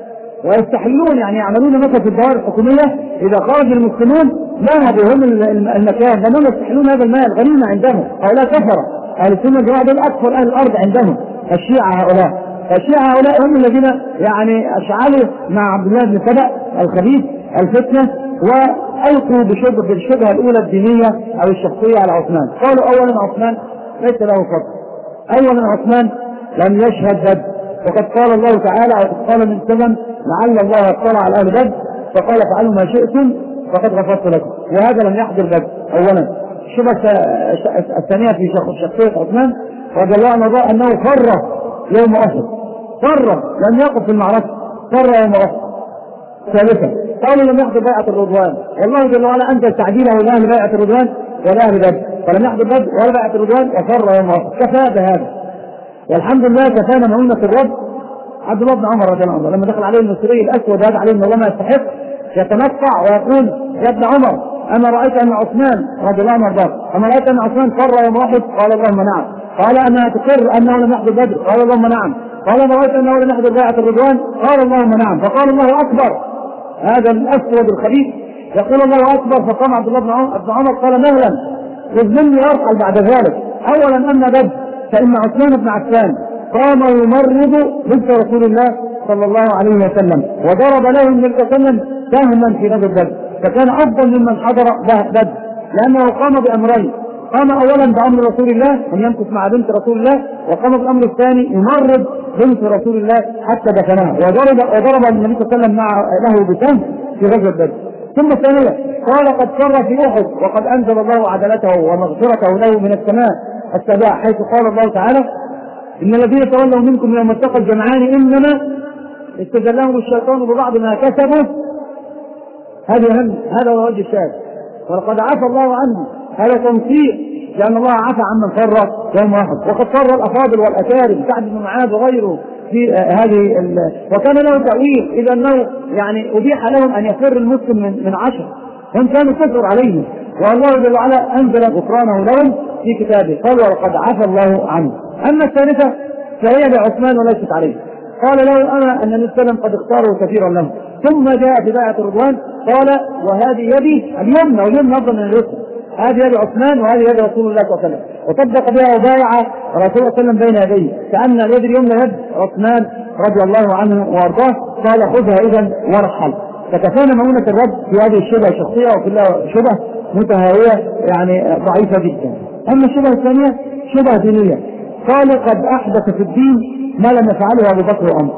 ويستحلون يعني يعملون مثل في الدوائر الحكومية إذا خرج المسلمون ذهبوا هم المكان، لأنهم يستحلون هذا المال غنيمة عندهم. هؤلاء كفرة أهل السنة الجماعة دول أكثر أهل الأرض عندهم. الشيعة هؤلاء الشيعة هؤلاء هم الذين يعني أشعلوا مع عبد الله بن سبأ الخبيث الفتنة، وألقوا بشبه بالشبهة الأولى الدينية أو الشخصية على عثمان. قالوا أولا عثمان ليس له فضل، أولا عثمان لم يشهد بدر، وقد قال الله تعالى وقد قال من سلم لعل الله اطلع على أهل بدر فقال فعلوا ما شئتم فقد غفرت لكم، وهذا لم يحضر بدر. أولا الشبهة الثانية في شخصية عثمان رضي الله عنه أنه فر يوم أحد، فر لم يقف في المعركة، فر يوم أحد. ثالثا قالوا لم يحضر بيعة الرضوان، والله جل وعلا أنزل تعديله لأهل بيعة الرضوان ولا أهل بدر، فلم يحضر بدر ولا بيعة الرضوان وفر يوم أحد. كفى بهذا، والحمد لله كفانا مؤونة الرب. عبد الله بن عمر رضي الله عنه لما دخل عليه المصري الأسود هذا عليه من الله ما يستحق يتنطع ويقول يا ابن عمر أما رأيت أن عثمان رضي الله عنه وارضاه أما رأيت أن عثمان فر يوم أحد؟ قال اللهم نعم. قال أما تقر أنه لم يحضر بدر؟ قال اللهم نعم. قال أما رأيت أنه لم يحضر بيعة الرضوان؟ قال اللهم نعم. فقال الله أكبر. هذا الأسود الخبيث يقول الله أكبر. فقام عبد الله بن عمر قال مهلا يظلمني أرحل بعد ذلك. أولا أما بدر فإن عثمان بن عفان قام يمرض بنت رسول الله صلى الله عليه وسلم، وضرب له النبي صلى الله عليه وسلم سهما في غزوة بدر، فكان أفضل ممن حضر بدر لأنه قام بأمرين. قام أولا بأمر رسول الله أن يمكث مع بنت رسول الله، وقام بالأمر الثاني يمرض بنت رسول الله حتى دفنها، وضرب وضرب النبي صلى الله عليه وسلم مع له بسهم في غزوة بدر. ثم الثانية قال قد فر في أحد وقد أنزل الله عدالته ومغفرته له من السماء السبع، حيث قال الله تعالى إن الذين تولوا منكم يوم التقى الجمعان إنما استزلهم الشيطان ببعض ما كسبوا. هذا هم هذا هو وجه الشاهد. ولقد عفى الله عنه، هذا تنصير لأن الله عفى عمن فر يوم أحد. وقد فر الأفاضل والأكارم سعد بن معاذ وغيره في هذه ال... وكان له تأويل إذا أنه يعني أبيح لهم أن يفر المسلم من, من عشر، هم كانوا كفر عليه، والله جل وعلا أنزل غفرانه لهم في كتابه. قال ولقد عفى الله عنه. أما الثالثة فهي لعثمان وليست عليه. قال له أنا أن النبي صلى الله عليه وسلم قد اختاره كثيرا له. ثم جاء في بيعة الرضوان قال وهذه يدي اليمنى، واليمنى أفضل من اليسرى، هذه يد عثمان وهذه يد رسول الله صلى الله عليه وسلم، وطبق بها وبايع رسول الله صلى الله عليه وسلم بين يديه كأن اليد اليمنى يد عثمان رضي الله عنه وارضاه. قال خذها إذا ورحل. فكفانا مؤونة الرب في هذه الشبهة الشخصية، وكلها شبه متهاوية يعني ضعيفة جدا. أما الشبهة الثانية شبهة دينية. قال قد أحدث في الدين ما لم يفعله أبو بكر وعمر.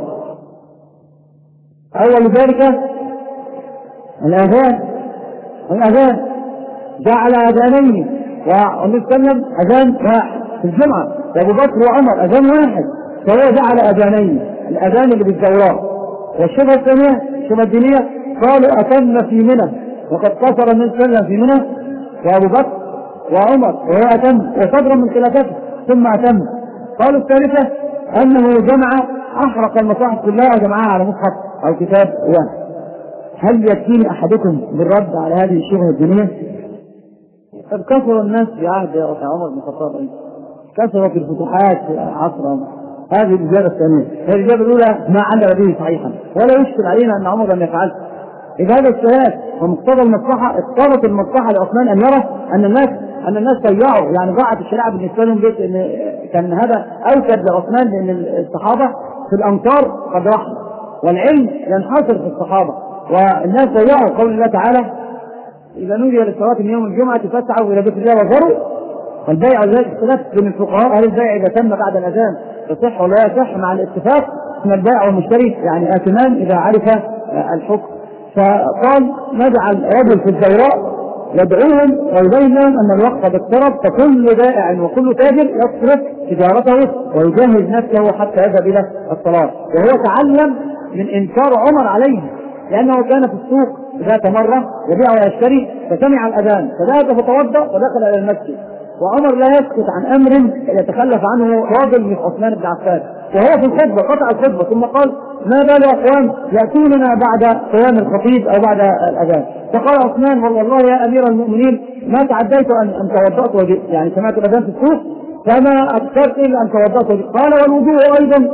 أول ذلك الأذان الأذان جعل أذانين، والنبي صلى الله عليه وسلم أذان واحد في الجمعة، وأبو بكر وعمر أذان واحد، فهو جعل أذانين، الأذان اللي بالزوار. والشبهة الثانية الشبهة الدينية قالوا أتم في منى، وقد قصر النبي صلى الله عليه وسلم في منى وأبو بكر وعمر وهو أتم وصدرا من خلافته ثم أتم. قالوا الثالثة أنه جمع أحرق المصاحف كلها وجمعها على مصحف أو كتاب واحد. هل يكفيني أحدكم بالرد على هذه الشبهة الدينية؟ قد كثر الناس في عهد عمر بن الخطاب، كثرت الفتوحات في عصر عمر. هذه الإجابة الثانية. الإجابة الأولى ما علق به صحيحا، ولا يشكل علينا أن عمر لم يفعل. إذا هذا السؤال ومقتضى المصلحة، اقتضت المصلحة لعثمان أن يرى أن الناس أن الناس ضيعوا، يعني ضاعت الشريعة بالنسبة لهم، بيت إن كان هذا أوكد لعثمان، لأن الصحابة في الأمطار قد رحلوا، والعلم ينحصر في الصحابة، والناس ضيعوا قول الله تعالى: إذا نودي للصلاة من يوم الجمعة فاسعوا إلى ذكر الله وذروا والبيع. ذلك اختلاف بين الفقهاء، هل البيع إذا تم بعد الأذان يصح ولا يصح؟ مع الاتفاق أن البائع والمشتري يعني آثمان إذا عرف الحكم. فقال: نجعل رجل في الزوراء يدعوهم ويبين لهم أن الوقت قد اقترب، فكل بائع وكل تاجر يصرف تجارته ويجهز نفسه حتى يذهب إلى الصلاة. وهو تعلم من إنكار عمر عليه، لأنه كان في السوق ذات مرة يبيع ويشتري، فسمع الأذان فذهب فتوضأ ودخل إلى المسجد. وعمر لا يسكت عن أمر يتخلف عنه راجل مثل عثمان بن عفان، وهو في الخطبة قطع الخطبة ثم قال: ما بال أقوام يأتوننا بعد قيام الخطيب أو بعد الأذان؟ فقال عثمان: والله يا أمير المؤمنين ما تعديت أن أن توضأت وجئت، يعني سمعت الأذان في السوق فما أكثرت إلا أن توضأت وجئت. قال: والوضوء أيضا،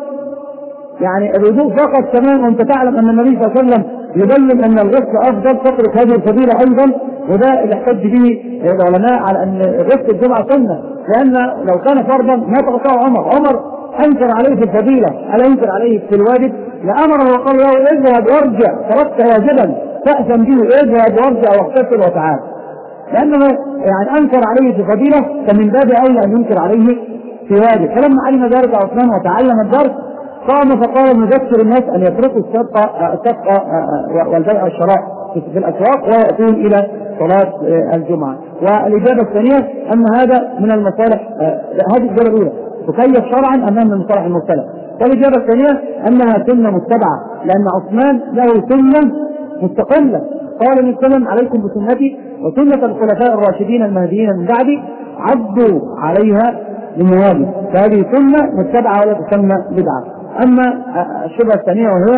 يعني الوضوء فقط كمان، وأنت تعلم أن النبي صلى الله عليه وسلم يبين أن الغسل أفضل، تترك هذه الفضيلة أيضا. وده اللي احتج به العلماء على أن غسل الجمعة سنة، لأن لو كان فرضا ما تقطعه عمر. عمر أنكر عليه في الفضيلة، ألا ينكر عليه في الواجب؟ لأمره وقال له: اذهب وارجع، تركت واجبا تأثم به، اذهب وارجع واغتسل وتعال. لأنه يعني أنكر عليه في فضيلة، فمن باب أولى أن ينكر عليه في واجب. فلما علم ذلك عثمان وتعلم الدرس قام فقال: نذكر الناس أن يتركوا الصدقة الصدقة والبيع والشراء في الأسواق ويأتون إلى صلاة الجمعة. والإجابة الثانية أن هذا من المصالح، هذه الإجابة الأولى تكيف شرعا أنها من المصالح المرسلة. والإجابة الثانية أنها سنة متبعة، لأن عثمان له سنة مستقلة. قال النبي صلى الله عليه وسلم: عليكم بسنتي وسنة الخلفاء الراشدين المهديين من بعدي عضوا عليها بالنواجذ. فهذه سنة متبعة ولا تسمى بدعة. أما الشبهة الثانية وهي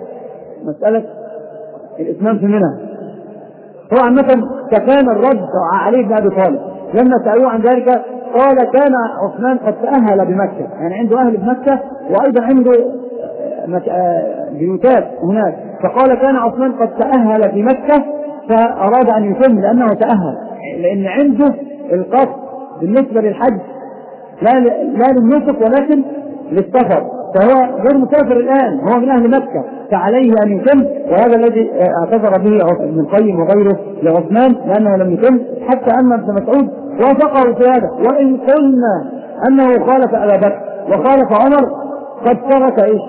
مسألة الإتمام في منى، هو عامة كان الرد عليه بن أبي طالب لما سألوه عن ذلك قال: كان عثمان قد تأهل بمكة، يعني عنده أهل بمكة وأيضا عنده بيوتات هناك، فقال: كان عثمان قد تأهل في مكة فأراد أن يتم لأنه تأهل، لأن عنده القصد بالنسبة للحج لا لا للنسك ولكن للسفر، فهو غير مسافر الآن، هو من أهل مكة، فعليه أن يتم. وهذا الذي اعتذر به ابن القيم وغيره لعثمان لأنه لم يتم، حتى أن ابن مسعود وافقه في هذا. وإن قلنا أنه خالف أبا بكر وخالف عمر قد ترك إيش؟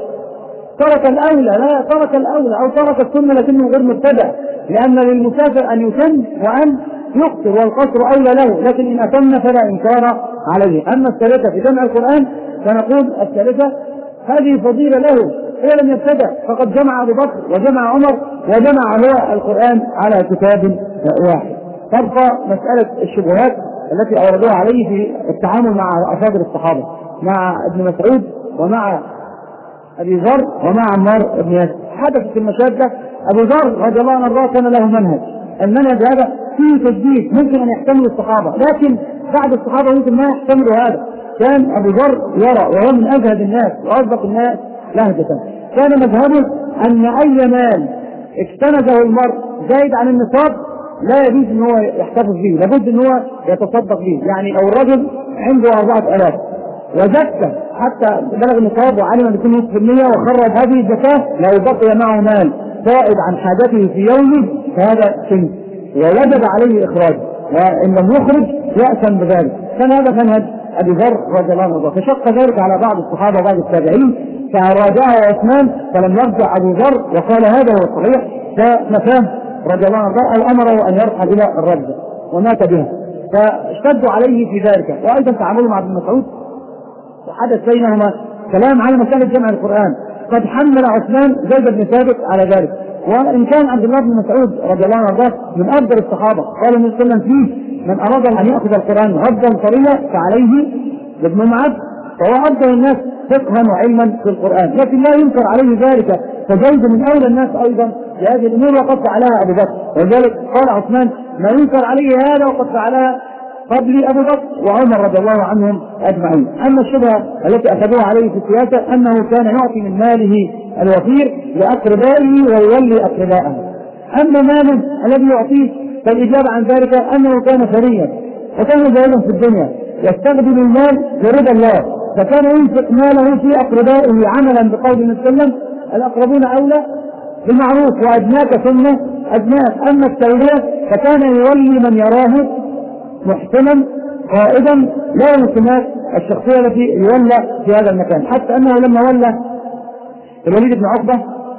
ترك الأولى، لا ترك الأولى أو ترك السنة لكنه غير متبع، لأن للمسافر أن يتم وأن يقصر، والقصر أولى له، لكن إن أتم فلا إنكار عليه. أما الثالثة في جمع القرآن فنقول الثالثة هذه فضيلة له، هو لم يبتدع، فقد جمع أبو بكر وجمع عمر وجمع هو القرآن على كتاب واحد. تبقى مسألة الشبهات التي أوردوها عليه في التعامل مع أفاضل الصحابة، مع ابن مسعود ومع أبي ذر ومع عمار بن ياسر. حدثت المشادة. أبو ذر رضي الله عنه كان له منهج، المنهج هذا فيه تجديد ممكن أن يحتمل الصحابة، لكن بعد الصحابة ممكن ما يحتملوا هذا. كان أبو ذر يرى، وهو من أجهد الناس وأصدق الناس لهجة، كان مذهبه أن أي مال اكتنزه المرء زايد عن النصاب لا يجوز أن هو يحتفظ به، لابد أن هو يتصدق به. يعني لو الرجل عنده أربعة آلاف وزكى حتى بلغ النصاب وعلم بكل نصف في المية وخرج هذه الزكاة، لو بقي معه مال زائد عن حاجته في يومه فهذا شنك ووجب عليه إخراجه، وإن لم يخرج يأثم بذلك. كان هذا منهج أبي ذر رضي الله عنه، فشق ذلك على بعض الصحابة وبعض التابعين، فراجعه عثمان فلم يرجع أبو ذر وقال هذا هو الصحيح، فنفاه رضي الله عنه أمره أن يرحل إلى الرجل ومات بها، فاشتدوا عليه في ذلك. وأيضا تعاملوا مع ابن مسعود وحدث بينهما كلام على مسألة جمع القرآن، قد حمل عثمان زيد بن ثابت على ذلك. وإن كان عبد الله بن مسعود رضي الله عنه من أفضل الصحابة، قال النبي صلى الله عليه وسلم فيه: من أراد أن يأخذ القرآن غضا طريا فعليه بابن معد، فهو أفضل الناس فقها وعلما في القرآن، لكن لا ينكر عليه ذلك، فزيد من أولى الناس أيضا في هذه الأمور وقد فعلها أبو بكر، ولذلك قال عثمان ما ينكر عليه هذا وقد فعلها قبل أبو بكر وعمر رضي الله عنهم أجمعين. أما الشبهة التي أخذوها عليه في السياسة أنه كان يعطي من ماله الوفير لأقربائه ويولي أقربائه. أما ماله الذي يعطيه فالإجابة عن ذلك أنه كان ثريا وكان زاهدا في الدنيا يستخدم المال لرضا الله، فكان ينفق ماله في أقربائه عملا بقول النبي صلى الله عليه وسلم الأقربون أولى بالمعروف وأدناك ثم أدناك. أما التولية فكان يولي من يراه محسنا قائدا لا يمكنات الشخصية التي يولى في هذا المكان، حتى أنه لما ولى الوليد بن عقبة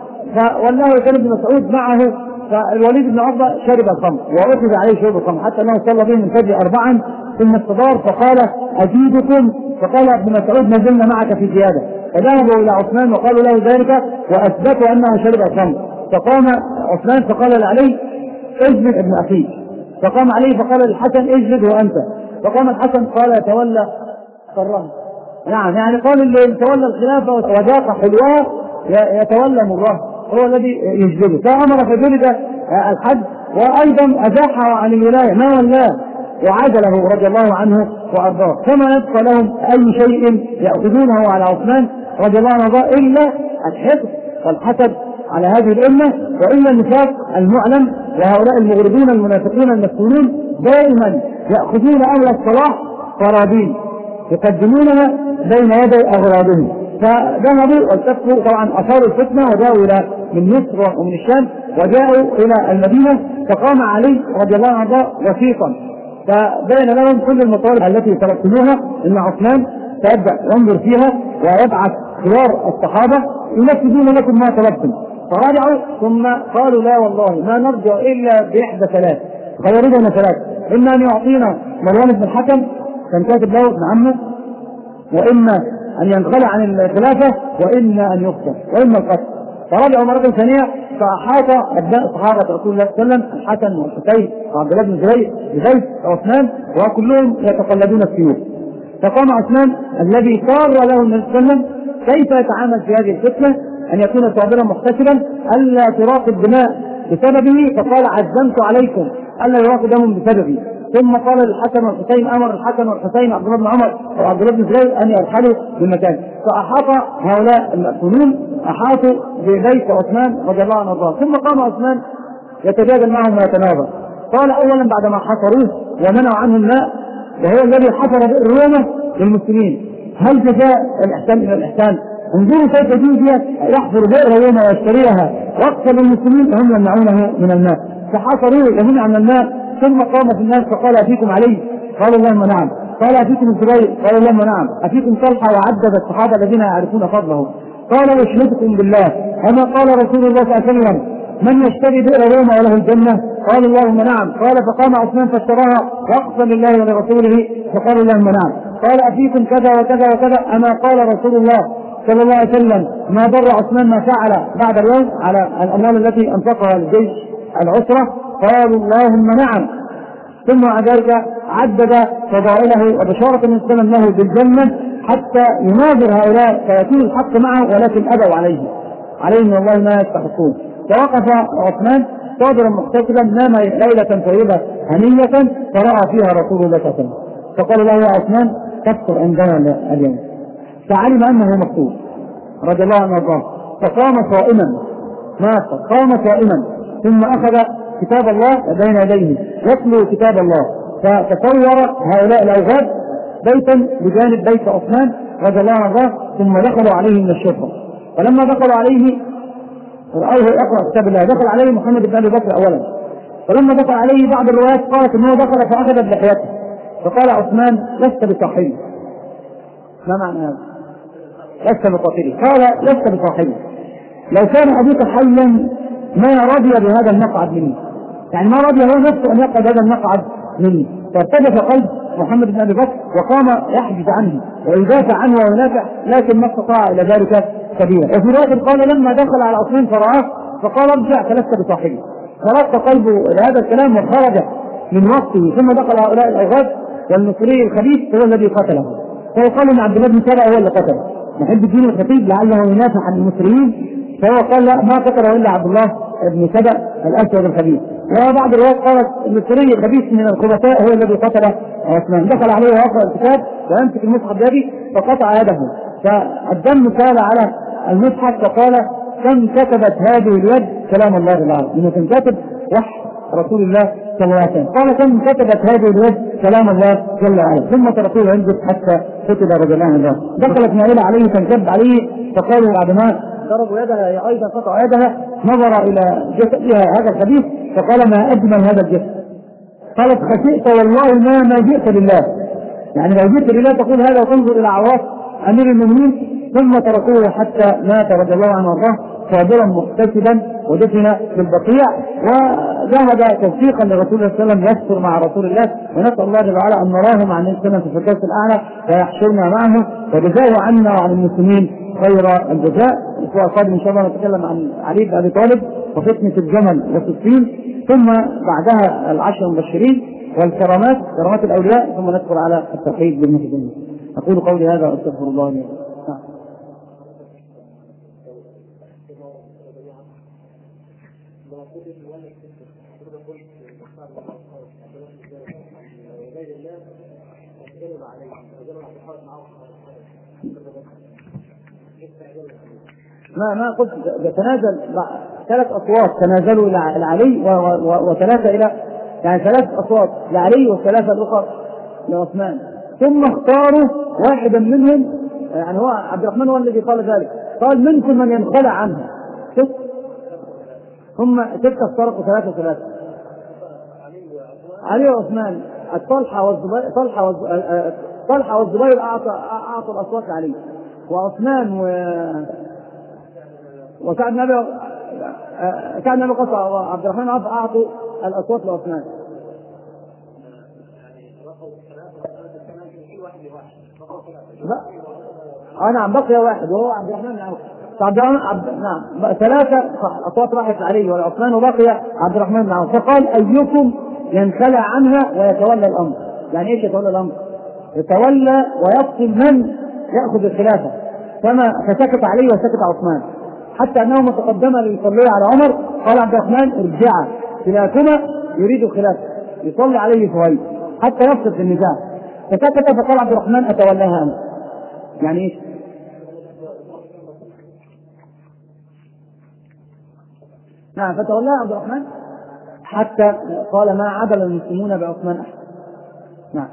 فولاه كان ابن مسعود معه، فالوليد بن عقبة شرب الخمر وأخذ عليه شرب الخمر حتى أنه صلى بهم من فجر أربعا ثم استدار فقال أزيدكم، فقال ابن مسعود ما زلنا معك في زيادة، فذهبوا إلى عثمان وقالوا له ذلك وأثبتوا أنه شرب الخمر، فقام عثمان فقال لعلي اجلد ابن أخيك، فقام عليه فقال للحسن اجلده أنت، فقام الحسن قال يتولى الرهن. نعم يعني قال اللي يتولى الخلافة وذاق حلوها يتولى مراه هو الذي يجلده، فأمر فجلد الحد وأيضا أزاحه عن الولاية ما ولاه وعزله رضي الله عنه وأرضاه، فما يبقى لهم أي شيء يأخذونه على عثمان رضي الله عنه إلا الحقد والحسد على هذه الأمة وإلا النفاق المعلن، وهؤلاء المغرضون المنافقون المفتونون دائما يأخذون أهل الصلاح قرابين يقدمونها بين يدي أغراضهم، فذهبوا والتفقوا طبعا أثاروا الفتنة وجاءوا إلى من مصر ومن الشام وجاءوا إلى المدينة، فقام علي رضي الله عنه وثيقا فبين لهم كل المطالب التي طلبتموها ان عثمان سيبدأ ينظر فيها ويبعث خيار الصحابة ينفذون لكم ما طلبتم، فرجعوا ثم قالوا لا والله ما نرجع الا باحدى ثلاث، غيروا لنا ثلاث، اما ان يعطينا مروان بن الحكم كان كاتب له ابن عمه، واما ان ينخلع عن الخلافة، واما ان يقتل، واما القتل. فرجعوا مرة ثانية فأحاط أبناء صحابة رسول الله صلى الله عليه وسلم الحسن والحسين وعبد الله بن زبير بزيد وعثمان وكلهم يتقلدون السيوف، فقام عثمان الذي قال له النبي صلى الله عليه وسلم كيف يتعامل في هذه الفتنة أن يكون صابرا محتسبا ألا تراق الدماء بسببه، فقال عزمت عليكم ألا يراق دم بسببي، ثم قال للحسن والحسين أمر الحسن والحسين عبد الله بن عمر وعبد الله بن زبير أن يرحلوا بالمكان، فأحاط هؤلاء المأسونون أحاطوا ببيت عثمان رضي الله عنه وارضاه، ثم قام عثمان يتجادل معهم ويتناظر، قال أولا بعدما حصروه ومنعوا عنه الماء وهو الذي حفر بئر رومة للمسلمين هل جزاء الإحسان إلى الإحسان؟ انظروا كيف جوزيا يحفر بئر رومة ويشتريها واقتل المسلمين فهم يمنعونه من الماء، فحصروه ومنع من الماء، ثم قام في الناس فقال أفيكم علي؟ قالوا اللهم نعم، قال أفيكم الزبير؟ قالوا اللهم نعم، أفيكم طلحة؟ وعدد الصحابة الذين يعرفون فضله، قال أشهدكم بالله أما قال رسول الله صلى الله عليه وسلم من يشتري بئر روما وله الجنة؟ قال اللهم نعم، قال فقام عثمان فاشتراها وأقسم لله ولرسوله فقال اللهم نعم، قال أفيكم كذا وكذا وكذا أما قال رسول الله صلى الله عليه وسلم ما ضر عثمان ما فعل بعد اليوم على الأموال التي أنفقها للجيش العسرة؟ قالوا اللهم نعم، ثم بعد ذلك عدد فضائله وبشارة النبي صلى الله عليه وسلم له بالجنة حتى يناظر هؤلاء فيكون الحق معه ولكن أبوا عليه عليهم والله ما يستحقون، فوقف عثمان صابرا محتسبا نام ليلة طيبة هنية فرأى فيها رسول الله صلى الله عليه وسلم فقال له يا عثمان تفطر عندنا اليوم، فعلم أنه مكتوب رضي الله عنه وارضاه، فقام صائما ما قام صائما ثم أخذ كتاب الله بين يديه يتلو كتاب الله، فتصور هؤلاء الأوغاد بيتا بجانب بيت عثمان رضي الله عنه ثم دخلوا عليه من الشرطة، فلما دخلوا عليه رأوه يقرأ كتاب الله دخل عليه محمد بن أبي بكر أولا، فلما دخل عليه بعض الروايات قالت أنه دخل فأخذ بلحيته فقال عثمان لست بصاحبي. ما معنى هذا؟ لست بقاتلي، قال لست بصاحبي، لو كان أبوك حيا ما رضي بهذا المقعد مني، يعني ما رضي هو نفسه أن يقعد هذا المقعد مني، فارتجف قلب محمد بن أبي بكر وقام يحجز عنه ويدافع عنه وينافع لكن ما استطاع إلى ذلك سبيلا. وفي رواية قال لما دخل على عثمان فرآه فقال ارجع فلست بصاحبي، فرق قلبه إلى هذا الكلام وخرج من وقته، ثم دخل هؤلاء الأوغاد والمصري الخبيث هو الذي قتله، فيقال ان عبد الله بن سبأ هو اللي قتله، محب الدين الخطيب لعله ينافع عن المصريين، فهو قال لا ما قتله الا عبد الله بن سبأ الأسود الخبيث. وبعض الروايات قالت ابن سري خبيث من الخبثاء هو الذي قتل عثمان، دخل عليه ويقرأ الكتاب ويمسك المصحف بيده فقطع يده، فالدم سال على المصحف فقال كم كتبت هذه اليد كلام الله العظيم، انه كان كاتب وحي رسول الله صلى الله عليه وسلم. قال كم كتبت هذه اليد كلام الله جل وعلا، ثم تركوه ينزف حتى قتل رجلان الله. دخلت نائلة عليه تنكب عليه فقالوا بعد ما ضربوا يدها هي ايضا قطع يدها، نظر الى جسدها هذا الخبيث فقال ما اجمل هذا الجسد. قالت خشئت والله ما ما جئت لله، يعني لو جئت لله تقول هذا وتنظر الى عورات امير المؤمنين. ثم تركوه حتى مات رضي الله عنه وارضاه صابرا محتسبا ودفن في البقيع، وذهب توثيقا لرسول الله صلى الله عليه وسلم يسر مع رسول الله، ونسال الله جل وعلا ان نراه مع النبي صلى الله عليه وسلم في الفردوس الاعلى ويحشرنا معه وجزاه عنا وعن المسلمين خير الجزاء. الاسبوع القادم ان شاء الله نتكلم عن علي بن ابي طالب وفتنه الجمل وصفين، ثم بعدها العشر المبشرين والكرامات كرامات الاولياء، ثم ندخل على التوحيد بالمسلمين. اقول قولي هذا واستغفر الله لي. ما ما قلت تنازل ثلاث اصوات، تنازلوا لعلي وثلاثه الى يعني ثلاث اصوات لعلي والثلاثه الاخرى لعثمان، ثم اختاروا واحدا منهم، يعني هو عبد الرحمن هو الذي قال ذلك، قال منكم من ينخلع عنها. ست هم ستة افترقوا ثلاثة ثلاثة، علي وعثمان. الطلحة والزبير طلحة والزبير طلحة والزبير أعطى أعطوا الأصوات لعلي، وعثمان و وسعد بن أبي سعد بن أبي وقاص وعبد الرحمن عوف أعطوا الأصوات لعثمان. لا نعم بقي واحد وهو عبد الرحمن بن عوف. عبد عبد نعم ثلاثة صح أصوات راحت علي وعثمان وبقي عبد الرحمن بن عوف. فقال أيكم ينخلع عنها ويتولى الأمر. يعني إيش يتولى الأمر؟ يتولى ويفصل من يأخذ الخلافة، فما فسكت علي وسكت عثمان، حتى أنه متقدم ليصلي على عمر قال عبد الرحمن ارجع كلاكما يريد الخلافة، يصلي عليه فوائد حتى يفصل في النزاع، فسكت فقال عبد الرحمن أتولاها أنا. يعني إيش؟ نعم فتولاها عبد الرحمن حتى قال ما عدل المسلمون بعثمان أحد. نعم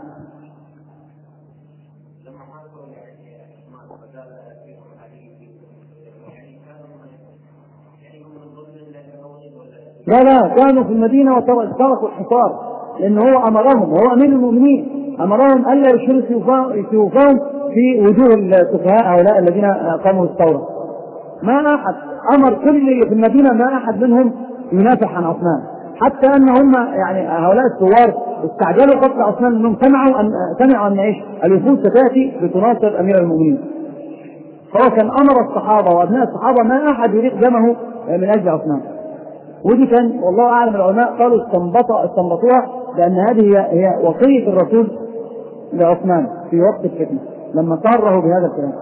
لا لا كانوا في المدينة وتركوا الحصار، لأنه هو أمرهم وهو أمير المؤمنين أمرهم ألا يشيروا سيوفهم في وجوه السفهاء هؤلاء الذين قاموا بالثورة. ما أحد أمر كل في المدينة ما أحد منهم ينافح عن عثمان، حتى أن هم يعني هؤلاء الثوار استعجلوا قتل عثمان أنهم سمعوا أن سمعوا أن إيش الوفود ستأتي لتناصر أمير المؤمنين. فهو كان أمر الصحابة وأبناء الصحابة ما أحد يريق دمه من أجل عثمان. ودي كان والله أعلم العلماء قالوا استنبطوا استنبطوها لأن هذه هي وصية الرسول لعثمان في وقت الفتنة لما صاره بهذا الكلام.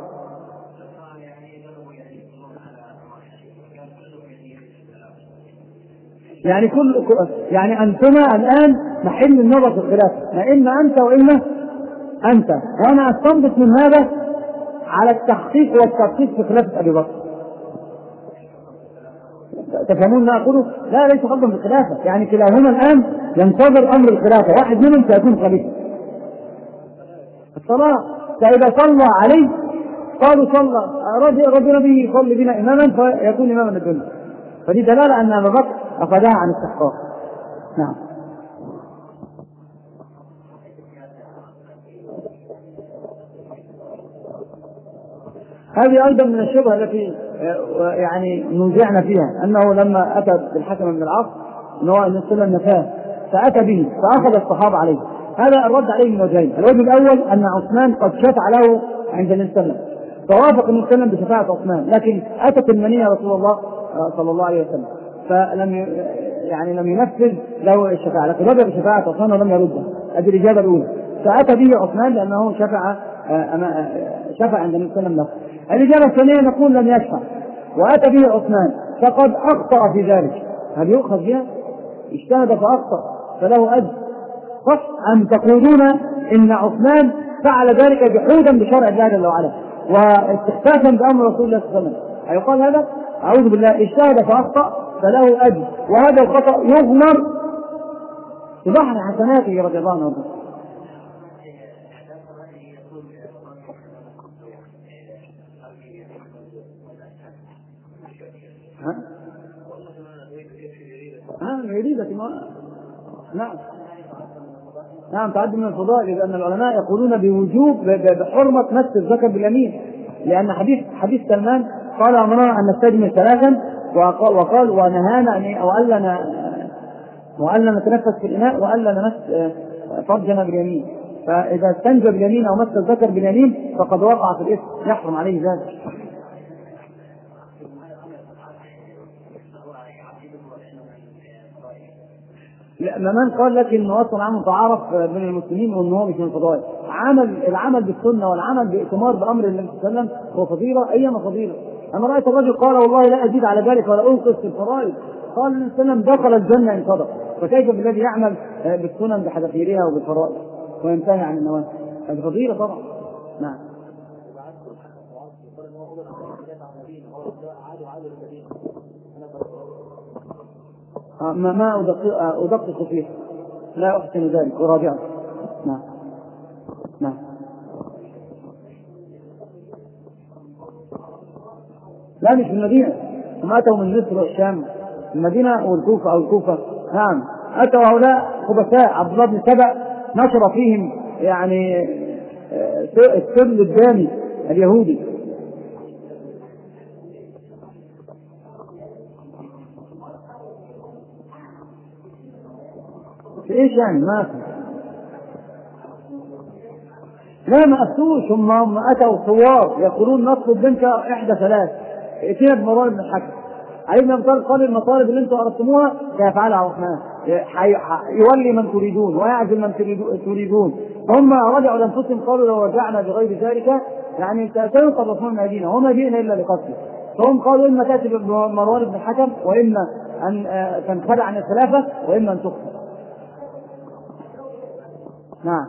يعني كل يعني أنتما الآن محل النظر في الخلافة، ما إما أنت وإما أنت، وأنا أستنبط من هذا على التحقيق والتدقيق في خلافة أبي بكر. تفهمون ما أقوله؟ لا ليس قصدا بالخلافة، يعني كلاهما الآن ينتظر أمر الخلافة، واحد منهم سيكون خليفة. الصلاة فإذا صلى عليه قالوا صلى رضي رضي به يصلي بنا إماما فيكون إماما الدنيا، فدي دلالة أن أبا بكر أخذها عن استحقاق. نعم هذه أيضا من الشبهة التي يعني نوزعنا فيها، أنه لما أتى بالحكم بن العاص أنه نسل النفاه فأتى به فأخذ الصحابة عليه. هذا الرد عليه من وجهين، الوجه الأول أن عثمان قد شفع له عند النبي صلى الله عليه وسلم فوافق النبي صلى الله عليه وسلم بشفاعة عثمان، لكن أتت المنية رسول الله صلى الله عليه وسلم فلم يعني لم ينفذ له الشفاعة، لكن رد بشفاعة عثمان ولم يردها. هذه الإجابة الأولى، فأتى به عثمان لأنه شفع شفع عند النبي صلى الله عليه وسلم له. الإجابة الثانية نقول لم يشفع وأتى به عثمان فقد أخطأ في ذلك، هل يؤخذ بها؟ اجتهد فأخطأ فله أجر. صح أم تقولون إن عثمان فعل ذلك جحودا بشرع الله جل وعلا واستخفافا بأمر رسول الله صلى الله عليه وسلم، هيقال هذا؟ أعوذ بالله، اجتهد فأخطأ فله أجر، وهذا الخطأ يغمر في بحر حسناته رضي الله عنه. ها؟ ها يريد ما نعم نعم تعد من الفضائل، لأن العلماء يقولون بوجوب بحرمة مس الذكر باليمين، لأن حديث حديث سلمان قال أمرنا أن نستجمل ثلاثا، وقال ونهانا أن وألا وألا نتنفس في الإناء وألا نمس فرجنا باليمين، فإذا استنجى باليمين أو مس الذكر باليمين فقد وقع في الإثم، يحرم عليه ذلك. لا، من قال لك انه اصلا عمل متعارف بين المسلمين وان هو مش من الفضائل؟ عمل العمل بالسنه والعمل بائتمار بامر النبي صلى الله عليه وسلم هو فضيله، ايما فضيله. انا رايت الرجل قال والله لا ازيد على ذلك ولا انقص في الفرائض، قال النبي صلى الله عليه وسلم دخل الجنه ان صدق، فكيف بالذي يعمل بالسنن بحذافيرها وبالفرائض وينتهي عن النوافل؟ هذه فضيله طبعا. نعم. ما ما أدقق, أدقق فيه، لا أحسن ذلك أراجعه. نعم نعم. لا مش في المدينة، هم أتوا من مصر والشام، المدينة والكوفة أو الكوفة. نعم أتوا هؤلاء خبثاء، عبد الله بن سبأ نشر فيهم يعني السر الدامي اليهودي. ايش يعني ما في؟ لا ما أفتوش، هم هم أتوا ثوار يقولون نطلب منك إحدى ثلاث، ائتنا بمطالب من الحكم. علي بن أبي طالب قال المطالب اللي انتم أردتموها سيفعلها عثمان، يولي من تريدون ويعزل من تريدون. هم رجعوا لأنفسهم قالوا لو رجعنا بغير ذلك يعني سينقض عثمان من أيدينا وما جئنا إلا لقتله. فهم قالوا إما تأتي بمروان بن الحكم وإما أن تنخلع عن الخلافة وإما أن تقتل. نعم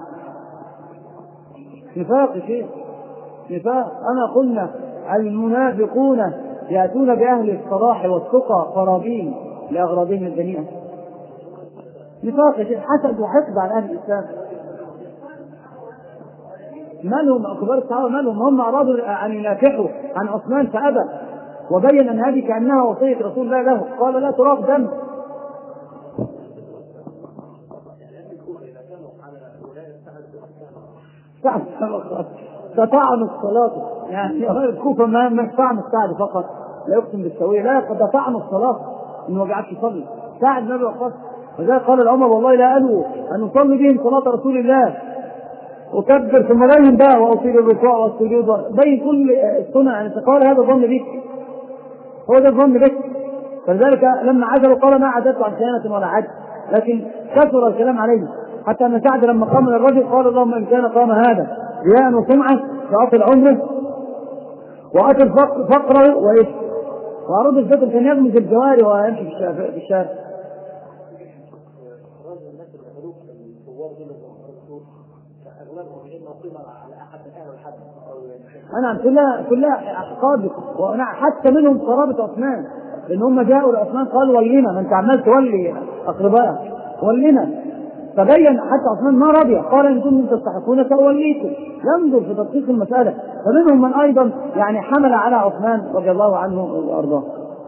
نفاق شيء نفاق. أنا قلنا المنافقون يأتون بأهل الصلاح والتقى قرابين لأغراضهم الدنيئة. نفاق شيء، حسد وحقد على أهل الإسلام. مالهم أكبر الصحابة مالهم؟ هم أرادوا أن ينافحوا عن عثمان فأبى، وبين أن هذه كأنها وصية رسول الله له، قال لا تراق دم. تطعن الصلاة يعني الكوفة ما مش طعن السعد فقط لا يقسم بالسوية، لا قد طعن الصلاة انه ما قعدش يصلي سعد نبي وقص. وذلك قال العمر والله لا ألو أن نصلي بهم صلاة رسول الله وكبر ثم بين بقى وأصيب الركوع والسجود بين كل السنة يعني. قال هذا ظن بك، هو ده ظن بك. فلذلك لما عزلوا قال ما عددت عن خيانة ولا عدل، لكن كثر الكلام عليه حتى أن سعد لما قام للرجل قال اللهم إن كان قام هذا رياء وسمعة فأطل عمره وأطل فقره وإيش وأرد الفكر كان يغمز الجواري ويمشي في الشارع. أنا كلها كلها أحقاد، حتى منهم قرابة عثمان، لأن هم جاءوا لعثمان قالوا ولينا، ما أنت عمال تولي أقربائك ولينا. فبين حتى عثمان ما رضي، قال إن كنتم تستحقون فأوليكم. ينظر في تدقيق المسألة. فمنهم من أيضا يعني حمل على عثمان رضي الله عنه وأرضاه.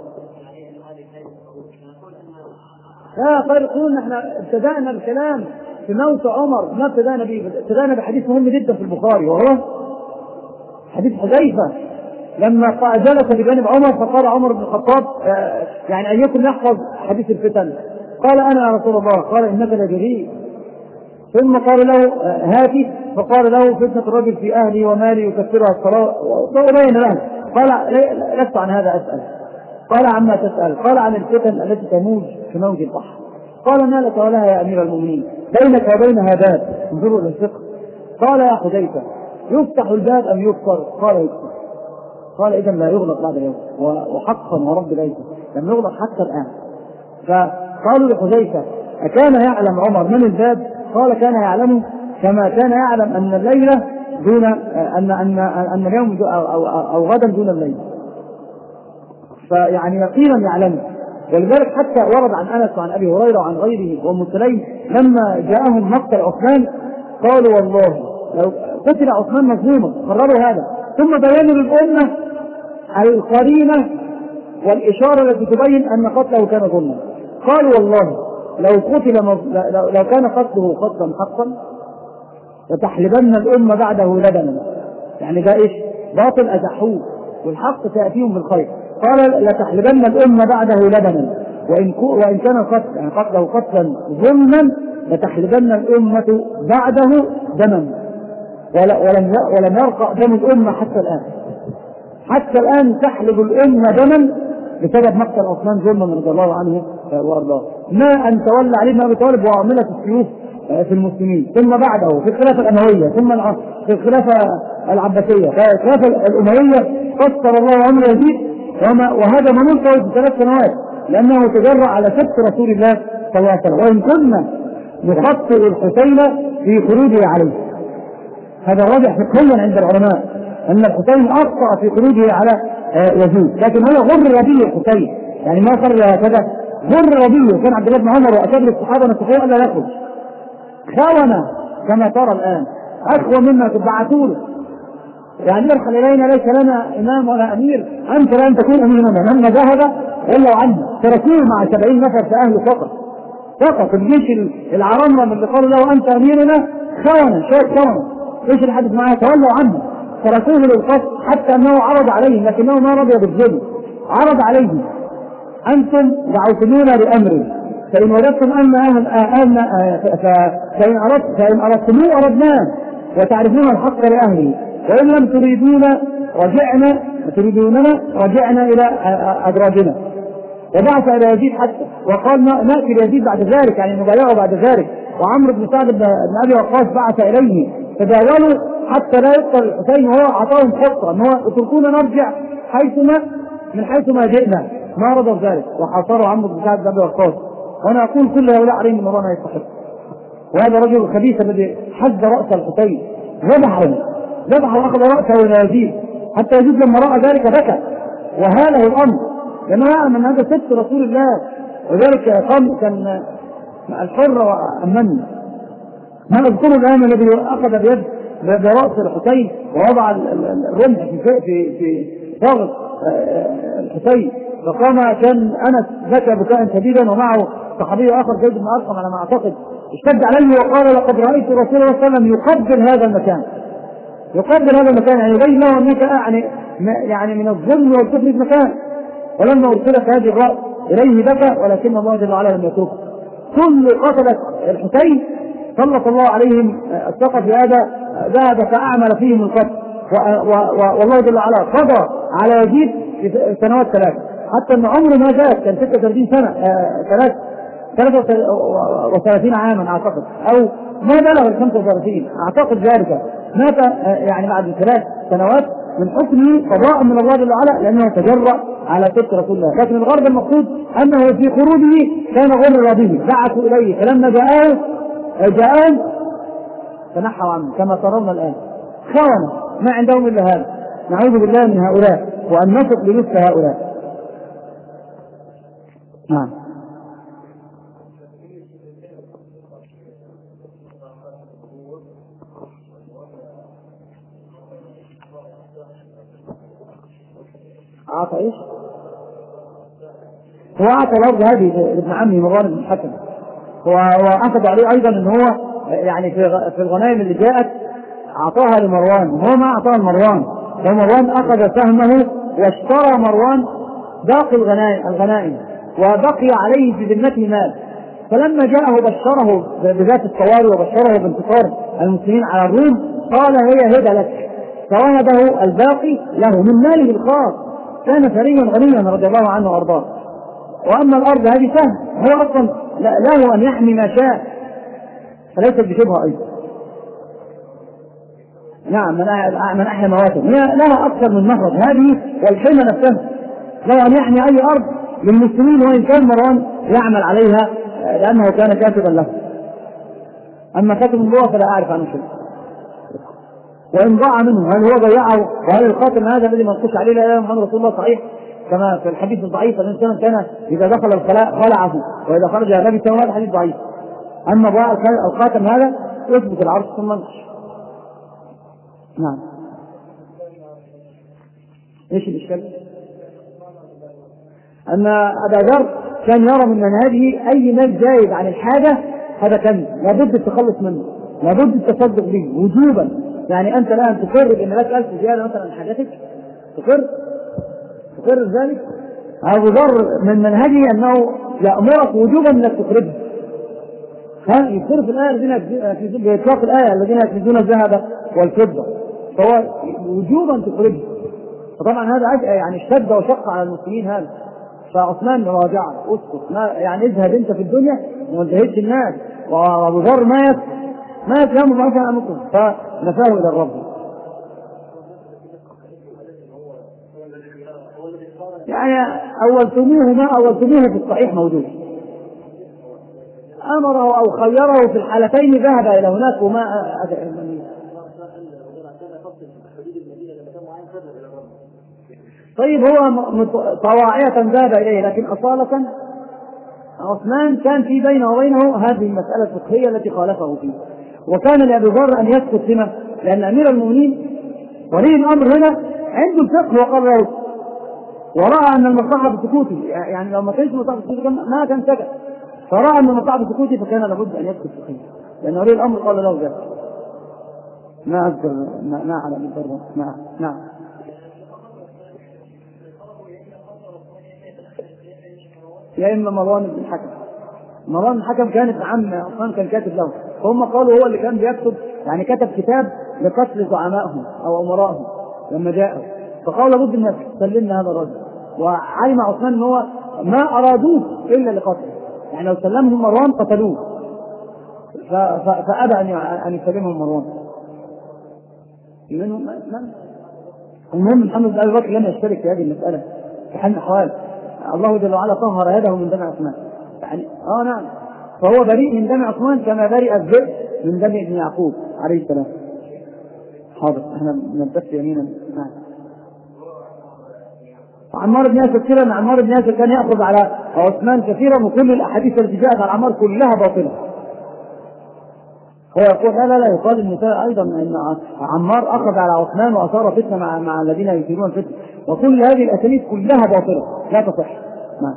لا خير يقولون نحن ابتدأنا الكلام في موت عمر، ما ابتدأنا به، ابتدأنا بحديث مهم جدا في البخاري وهو حديث حذيفة لما جلس بجانب عمر فقال عمر بن الخطاب يعني أيكم يحفظ حديث الفتن؟ قال أنا يا رسول الله. قال إنك لجريء. ثم قال له هاتي، فقال له فتنة الرجل في أهلي ومالي يكفرها الصلاة وبين له. قال لست عن هذا أسأل. قال عما تسأل؟ قال عن الفتن التي تموج في موج البحر. قال ما لك ولها يا أمير المؤمنين؟ بينك وبينها باب، انظروا للفقه. قال يا حذيفة يفتح الباب أم يكسر؟ قال يكسر. قال إذا لا يغلق بعد يوم، وحقا ورب العزة لم يغلق حتى الآن. فقالوا لحذيفة أكان يعلم عمر من الباب؟ قال كان يعلمه كما كان يعلم أن الليلة دون أن أن أن اليوم أو, أو, أو غدا دون الليل، فيعني يقينا يعلمه. ولذلك حتى ورد عن أنس وعن أبي هريرة وعن غيره وأم سليم لما جاءهم مقتل عثمان قالوا والله لو قتل عثمان مظلوما قرروا هذا، ثم بينوا للأمة القرينة والإشارة التي تبين أن قتله كان ظلما. قالوا والله لو قتل مظ... لو... لو كان قتله قتلا حقا لتحلبن الأمة بعده لبنا، يعني ده إيش؟ باطل أزحوه والحق تأتيهم بالخير. قال لتحلبن الأمة بعده لبنا وإن, ك... وإن كان قتل يعني قتله قتلا ظلما لتحلبن الأمة بعده دما، ولا... ولم ي... ولم يرقى دم الأمة حتى الآن. حتى الآن تحلب الأمة دما بسبب مقتل عثمان ظلما رضي الله عنه وارضاه. ما ان تولى عليه بن ابي طالب وعملت السيوف في المسلمين، ثم بعده في الخلافه الامويه، ثم في الخلافه العباسيه، فالخلافه الامويه قصر الله عمر يزيد وهدم ملكه في ثلاث سنوات لانه تجرأ على سب رسول الله صلى الله عليه وسلم. وان كنا نخطئ الحسين في خروجه عليه، هذا الراجح فقهيا عند العلماء ان الحسين اخطأ في خروجه على يزيد، لكن هو غر ربي الحسين، يعني ما صار هكذا غر ربي. كان عبد الله بن عمر واكابر الصحابه نصحوه الا يخرج، خاونا كما ترى الان، اخوه مما تبعثوا له، يعني ارحل الينا ليس لنا امام ولا امير، انت لن تكون اميرنا، لما ذهب ولوا عنه تركوه مع سبعين نفر في اهله فقط فقط. الجيش العرمرم اللي قالوا له انت اميرنا خاونا شويه خاونا، ايش الحدث معاه؟ تولوا عنه تركوه للقصد حتى انه عرض عليهم لكنه ما رضي بالظلم، عرض عليهم انتم دعوتمونا لامر فان وجدتم ان اهل اهل فان اردت فان اردتموه اردناه وتعرفون الحق لاهله، وان لم تريدونا رجعنا تريدوننا رجعنا الى ادراجنا. وبعث الى يزيد حتى وقال ناتي ليزيد بعد ذلك، يعني نبايعه بعد ذلك. وعمرو بن سعد بن ابي وقاص بعث اليه، تداولوا حتى لا يقتل الحسين، وهو اعطاهم خطه ان هو اتركونا نرجع حيثما من حيث ما جئنا، ما رضوا ذلك وحاصروا عمرو بن سعد بن ابي وقاص. وانا اقول كل هؤلاء عليهم من ورانا يستحق. وهذا الرجل الخبيث الذي حز راس الحسين ذبحه ذبحه واخذ راسه الى يزيد، حتى يزيد لما راى ذلك بكى وهاله الامر، لانه يعلم ان هذا سب رسول الله. وذلك قام كان الحر وامن ما اذكره الان الذي اخذ بيد براس الحسين ووضع الرمح في في في ضغط الحسين، فقام كان انس بكى بكاء شديدا ومعه صحابي اخر زيد بن ارقم على ما اعتقد، اشتد عليه وقال لقد رايت رسول الله صلى الله عليه وسلم يقبل هذا المكان، يقبل هذا المكان، يعني يبين له انك يعني يعني من الظلم والكفر في مكان. ولما ارسلت هذه الراس اليه بكى، ولكن الله جل وعلا لم يتوب. كل قتلت الحسين سلط الله عليهم الثقف هذا، ذهب فاعمل فيهم القتل، والله جل وعلا قضى على يزيد في سنوات ثلاثه، حتى ان عمره ما زاد، كان ستة وثلاثين سنه ثلاث ثلاثة وثلاثين عاما اعتقد، او ما بلغ ال خمسة وثلاثين اعتقد ذلك، مات يعني بعد ثلاث سنوات من حكمه قضاء من الله جل وعلا لانه تجرأ على سب رسول الله. لكن الغرب المقصود انه في خروجه كان غر ربه، بعثوا اليه فلما جاءه جاءهم تنحوا عنه كما ترون الان، خونه ما عندهم الا هذا. نعوذ بالله من هؤلاء وان نثق بمثل هؤلاء. نعم. أعطى إيش؟ هو أعطى الأرض هذه لابن عمه مروان بن الحكم، وأخذ عليه أيضا أن هو يعني في الغنائم اللي جاءت أعطاها لمروان، هو ما أعطاها لمروان، ومروان أخذ سهمه واشترى مروان باقي الغنائم الغنائم وبقي عليه في ذمته مال. فلما جاءه بشره بذات الطوارئ وبشره بانتصار المسلمين على الروم قال هي هدى لك، فوهبه الباقي له من ماله الخاص، كان ثريا غنيا رضي الله عنه وارضاه. واما الارض هذه سهم، هو اصلا له ان يحمي ما شاء فليست بشبهه ايضا. نعم، من احيا مواتم هي لها اكثر من مخرج، هذه والحمى نفسها له ان يحمي اي ارض للمسلمين، وإن كان مروان يعمل عليها لأنه كان كاتبا له. أما خاتم النبوة فلا أعرف عنه شيء. وإن ضاع منه هل هو ضيعه؟ وهل الخاتم هذا الذي منقوش عليه لا إله إلا محمد رسول الله صحيح كما في الحديث الضعيف الإنسان كان إذا دخل الخلاء خلعه وإذا خرج لبسه؟ هذا حديث ضعيف. أما ضاع الخاتم هذا يثبت العرش ثم انقش. نعم. ايش الاشكال؟ ان ابا ذر كان يرى من منهجه اي مال زايد عن الحاجه هذا كان لابد التخلص منه، لابد التصدق به وجوبا. يعني انت الان تقر بان لك ألف زياده مثلا عن حاجتك، تقر تقر ذلك. ابو ذر من منهجه انه يامرك وجوبا انك تقربه. ها يذكر في الايه الذين في باطلاق الايه الذين يكنزون الذهب والفضه، فهو وجوبا تقربه. فطبعا هذا يعني اشتد وشق على المسلمين هذا. فعثمان راجع اسكت، ما يعني اذهب انت في الدنيا وما تزهدش الناس، وابو ذر مات مات يوم ما كان امكم فنفاه الى الرب. يعني اولتموه ما اولتموه في الصحيح موجود، امره او خيره في الحالتين ذهب الى هناك وما طيب هو طواعية ذهب إليه، لكن أصالة عثمان كان في بينه وبينه هذه المسألة الفقهية التي خالفه فيه. وكان لأبي ذر أن يسكت لما؟ لأن أمير المؤمنين ولي الأمر هنا عنده الفقه وقرر ورأى أن المصلحة بسكوته، يعني لو ما كانش المصلحة بسكوته ما كان سكت، فرأى أن المصلحة بسكوته فكان لابد أن يسكت فقهيا، لأن ولي الأمر قال له ذلك. ما أذكر ما على أبي ذر. نعم نعم. يا إما مروان بن الحكم. مروان بن الحكم كانت عم عثمان كان كاتب له، فهم قالوا هو اللي كان بيكتب، يعني كتب كتاب لقتل زعمائهم أو أمرائهم لما جاءوا، فقال لابد أن تسلمنا هذا الرجل. وعلم عثمان أن هو ما أرادوه إلا لقتله، يعني لو سلمهم مروان قتلوه، فأبى أن يسلمهم مروان. المهم محمد بن أبي بكر لم يشترك في هذه المسألة في حال الأحوال. الله جل وعلا طهر يده من دم عثمان، يعني اه نعم، فهو بريء من دم عثمان كما برئ الذئب من دم ابن يعقوب عليه السلام. حاضر احنا نبت يمينا. نعم. عمار بن ياسر كثيرا، عمار بن ياسر كان يأخذ على عثمان كثيرا، وكل الأحاديث التي جاءت على عمار كلها باطلة. هو يقول لا لا لا يقال النساء أيضا أن عمار أخذ على عثمان وأثار فتنة مع, مع الذين يثيرون الفتنة، وكل هذه الأساليب كلها باطلة لا تصح. نعم.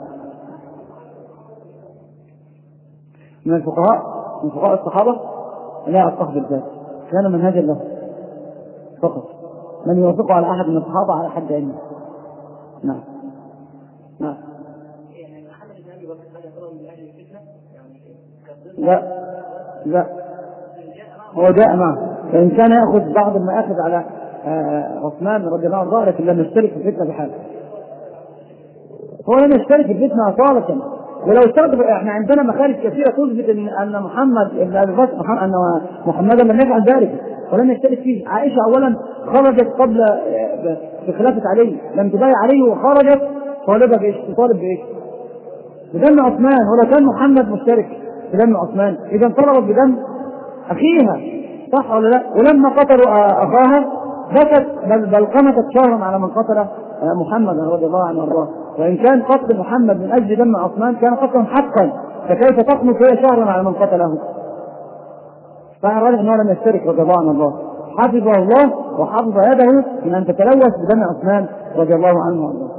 من الفقهاء من فقهاء الصحابة لا الصحب الذات كان منهجا له فقط، من يوافقه على أحد من الصحابة على حد علمه. نعم نعم. لا لا هو جاء معه، فإن كان يأخذ بعض ما أخذ على عثمان رضي الله عنه، لكن لم يشترك في الفتنة بحاله. هو لم يشترك في الفتنة أصالة، ولو استغرب احنا عندنا مخارج كثيرة تثبت أن محمد بن أبي بكر أن محمدا لم يفعل ذلك ولم يشترك فيه. عائشة أولا خرجت قبل في خلافة علي، لم تبايع عليه وخرجت طالبة بإيش؟ تطالب بإيش؟ بدم عثمان، ولا كان محمد مشترك في دم عثمان، إذا طلبت بدم أخيها، صح ولا لا؟ ولما قتلوا أخاها بكت بل, بل قمتت شهرا على من قتل محمد رضي الله عنه وارضاه. وإن كان قتل محمد من أجل دم عثمان كان قتلا حقا، فكيف تقمت هي شهرا على من قتله؟ فالراجح أنه لم يشترك رضي الله عنه وارضاه، حفظه الله وحفظ يده من أن تتلوث بدم عثمان رضي الله عنه وارضاه.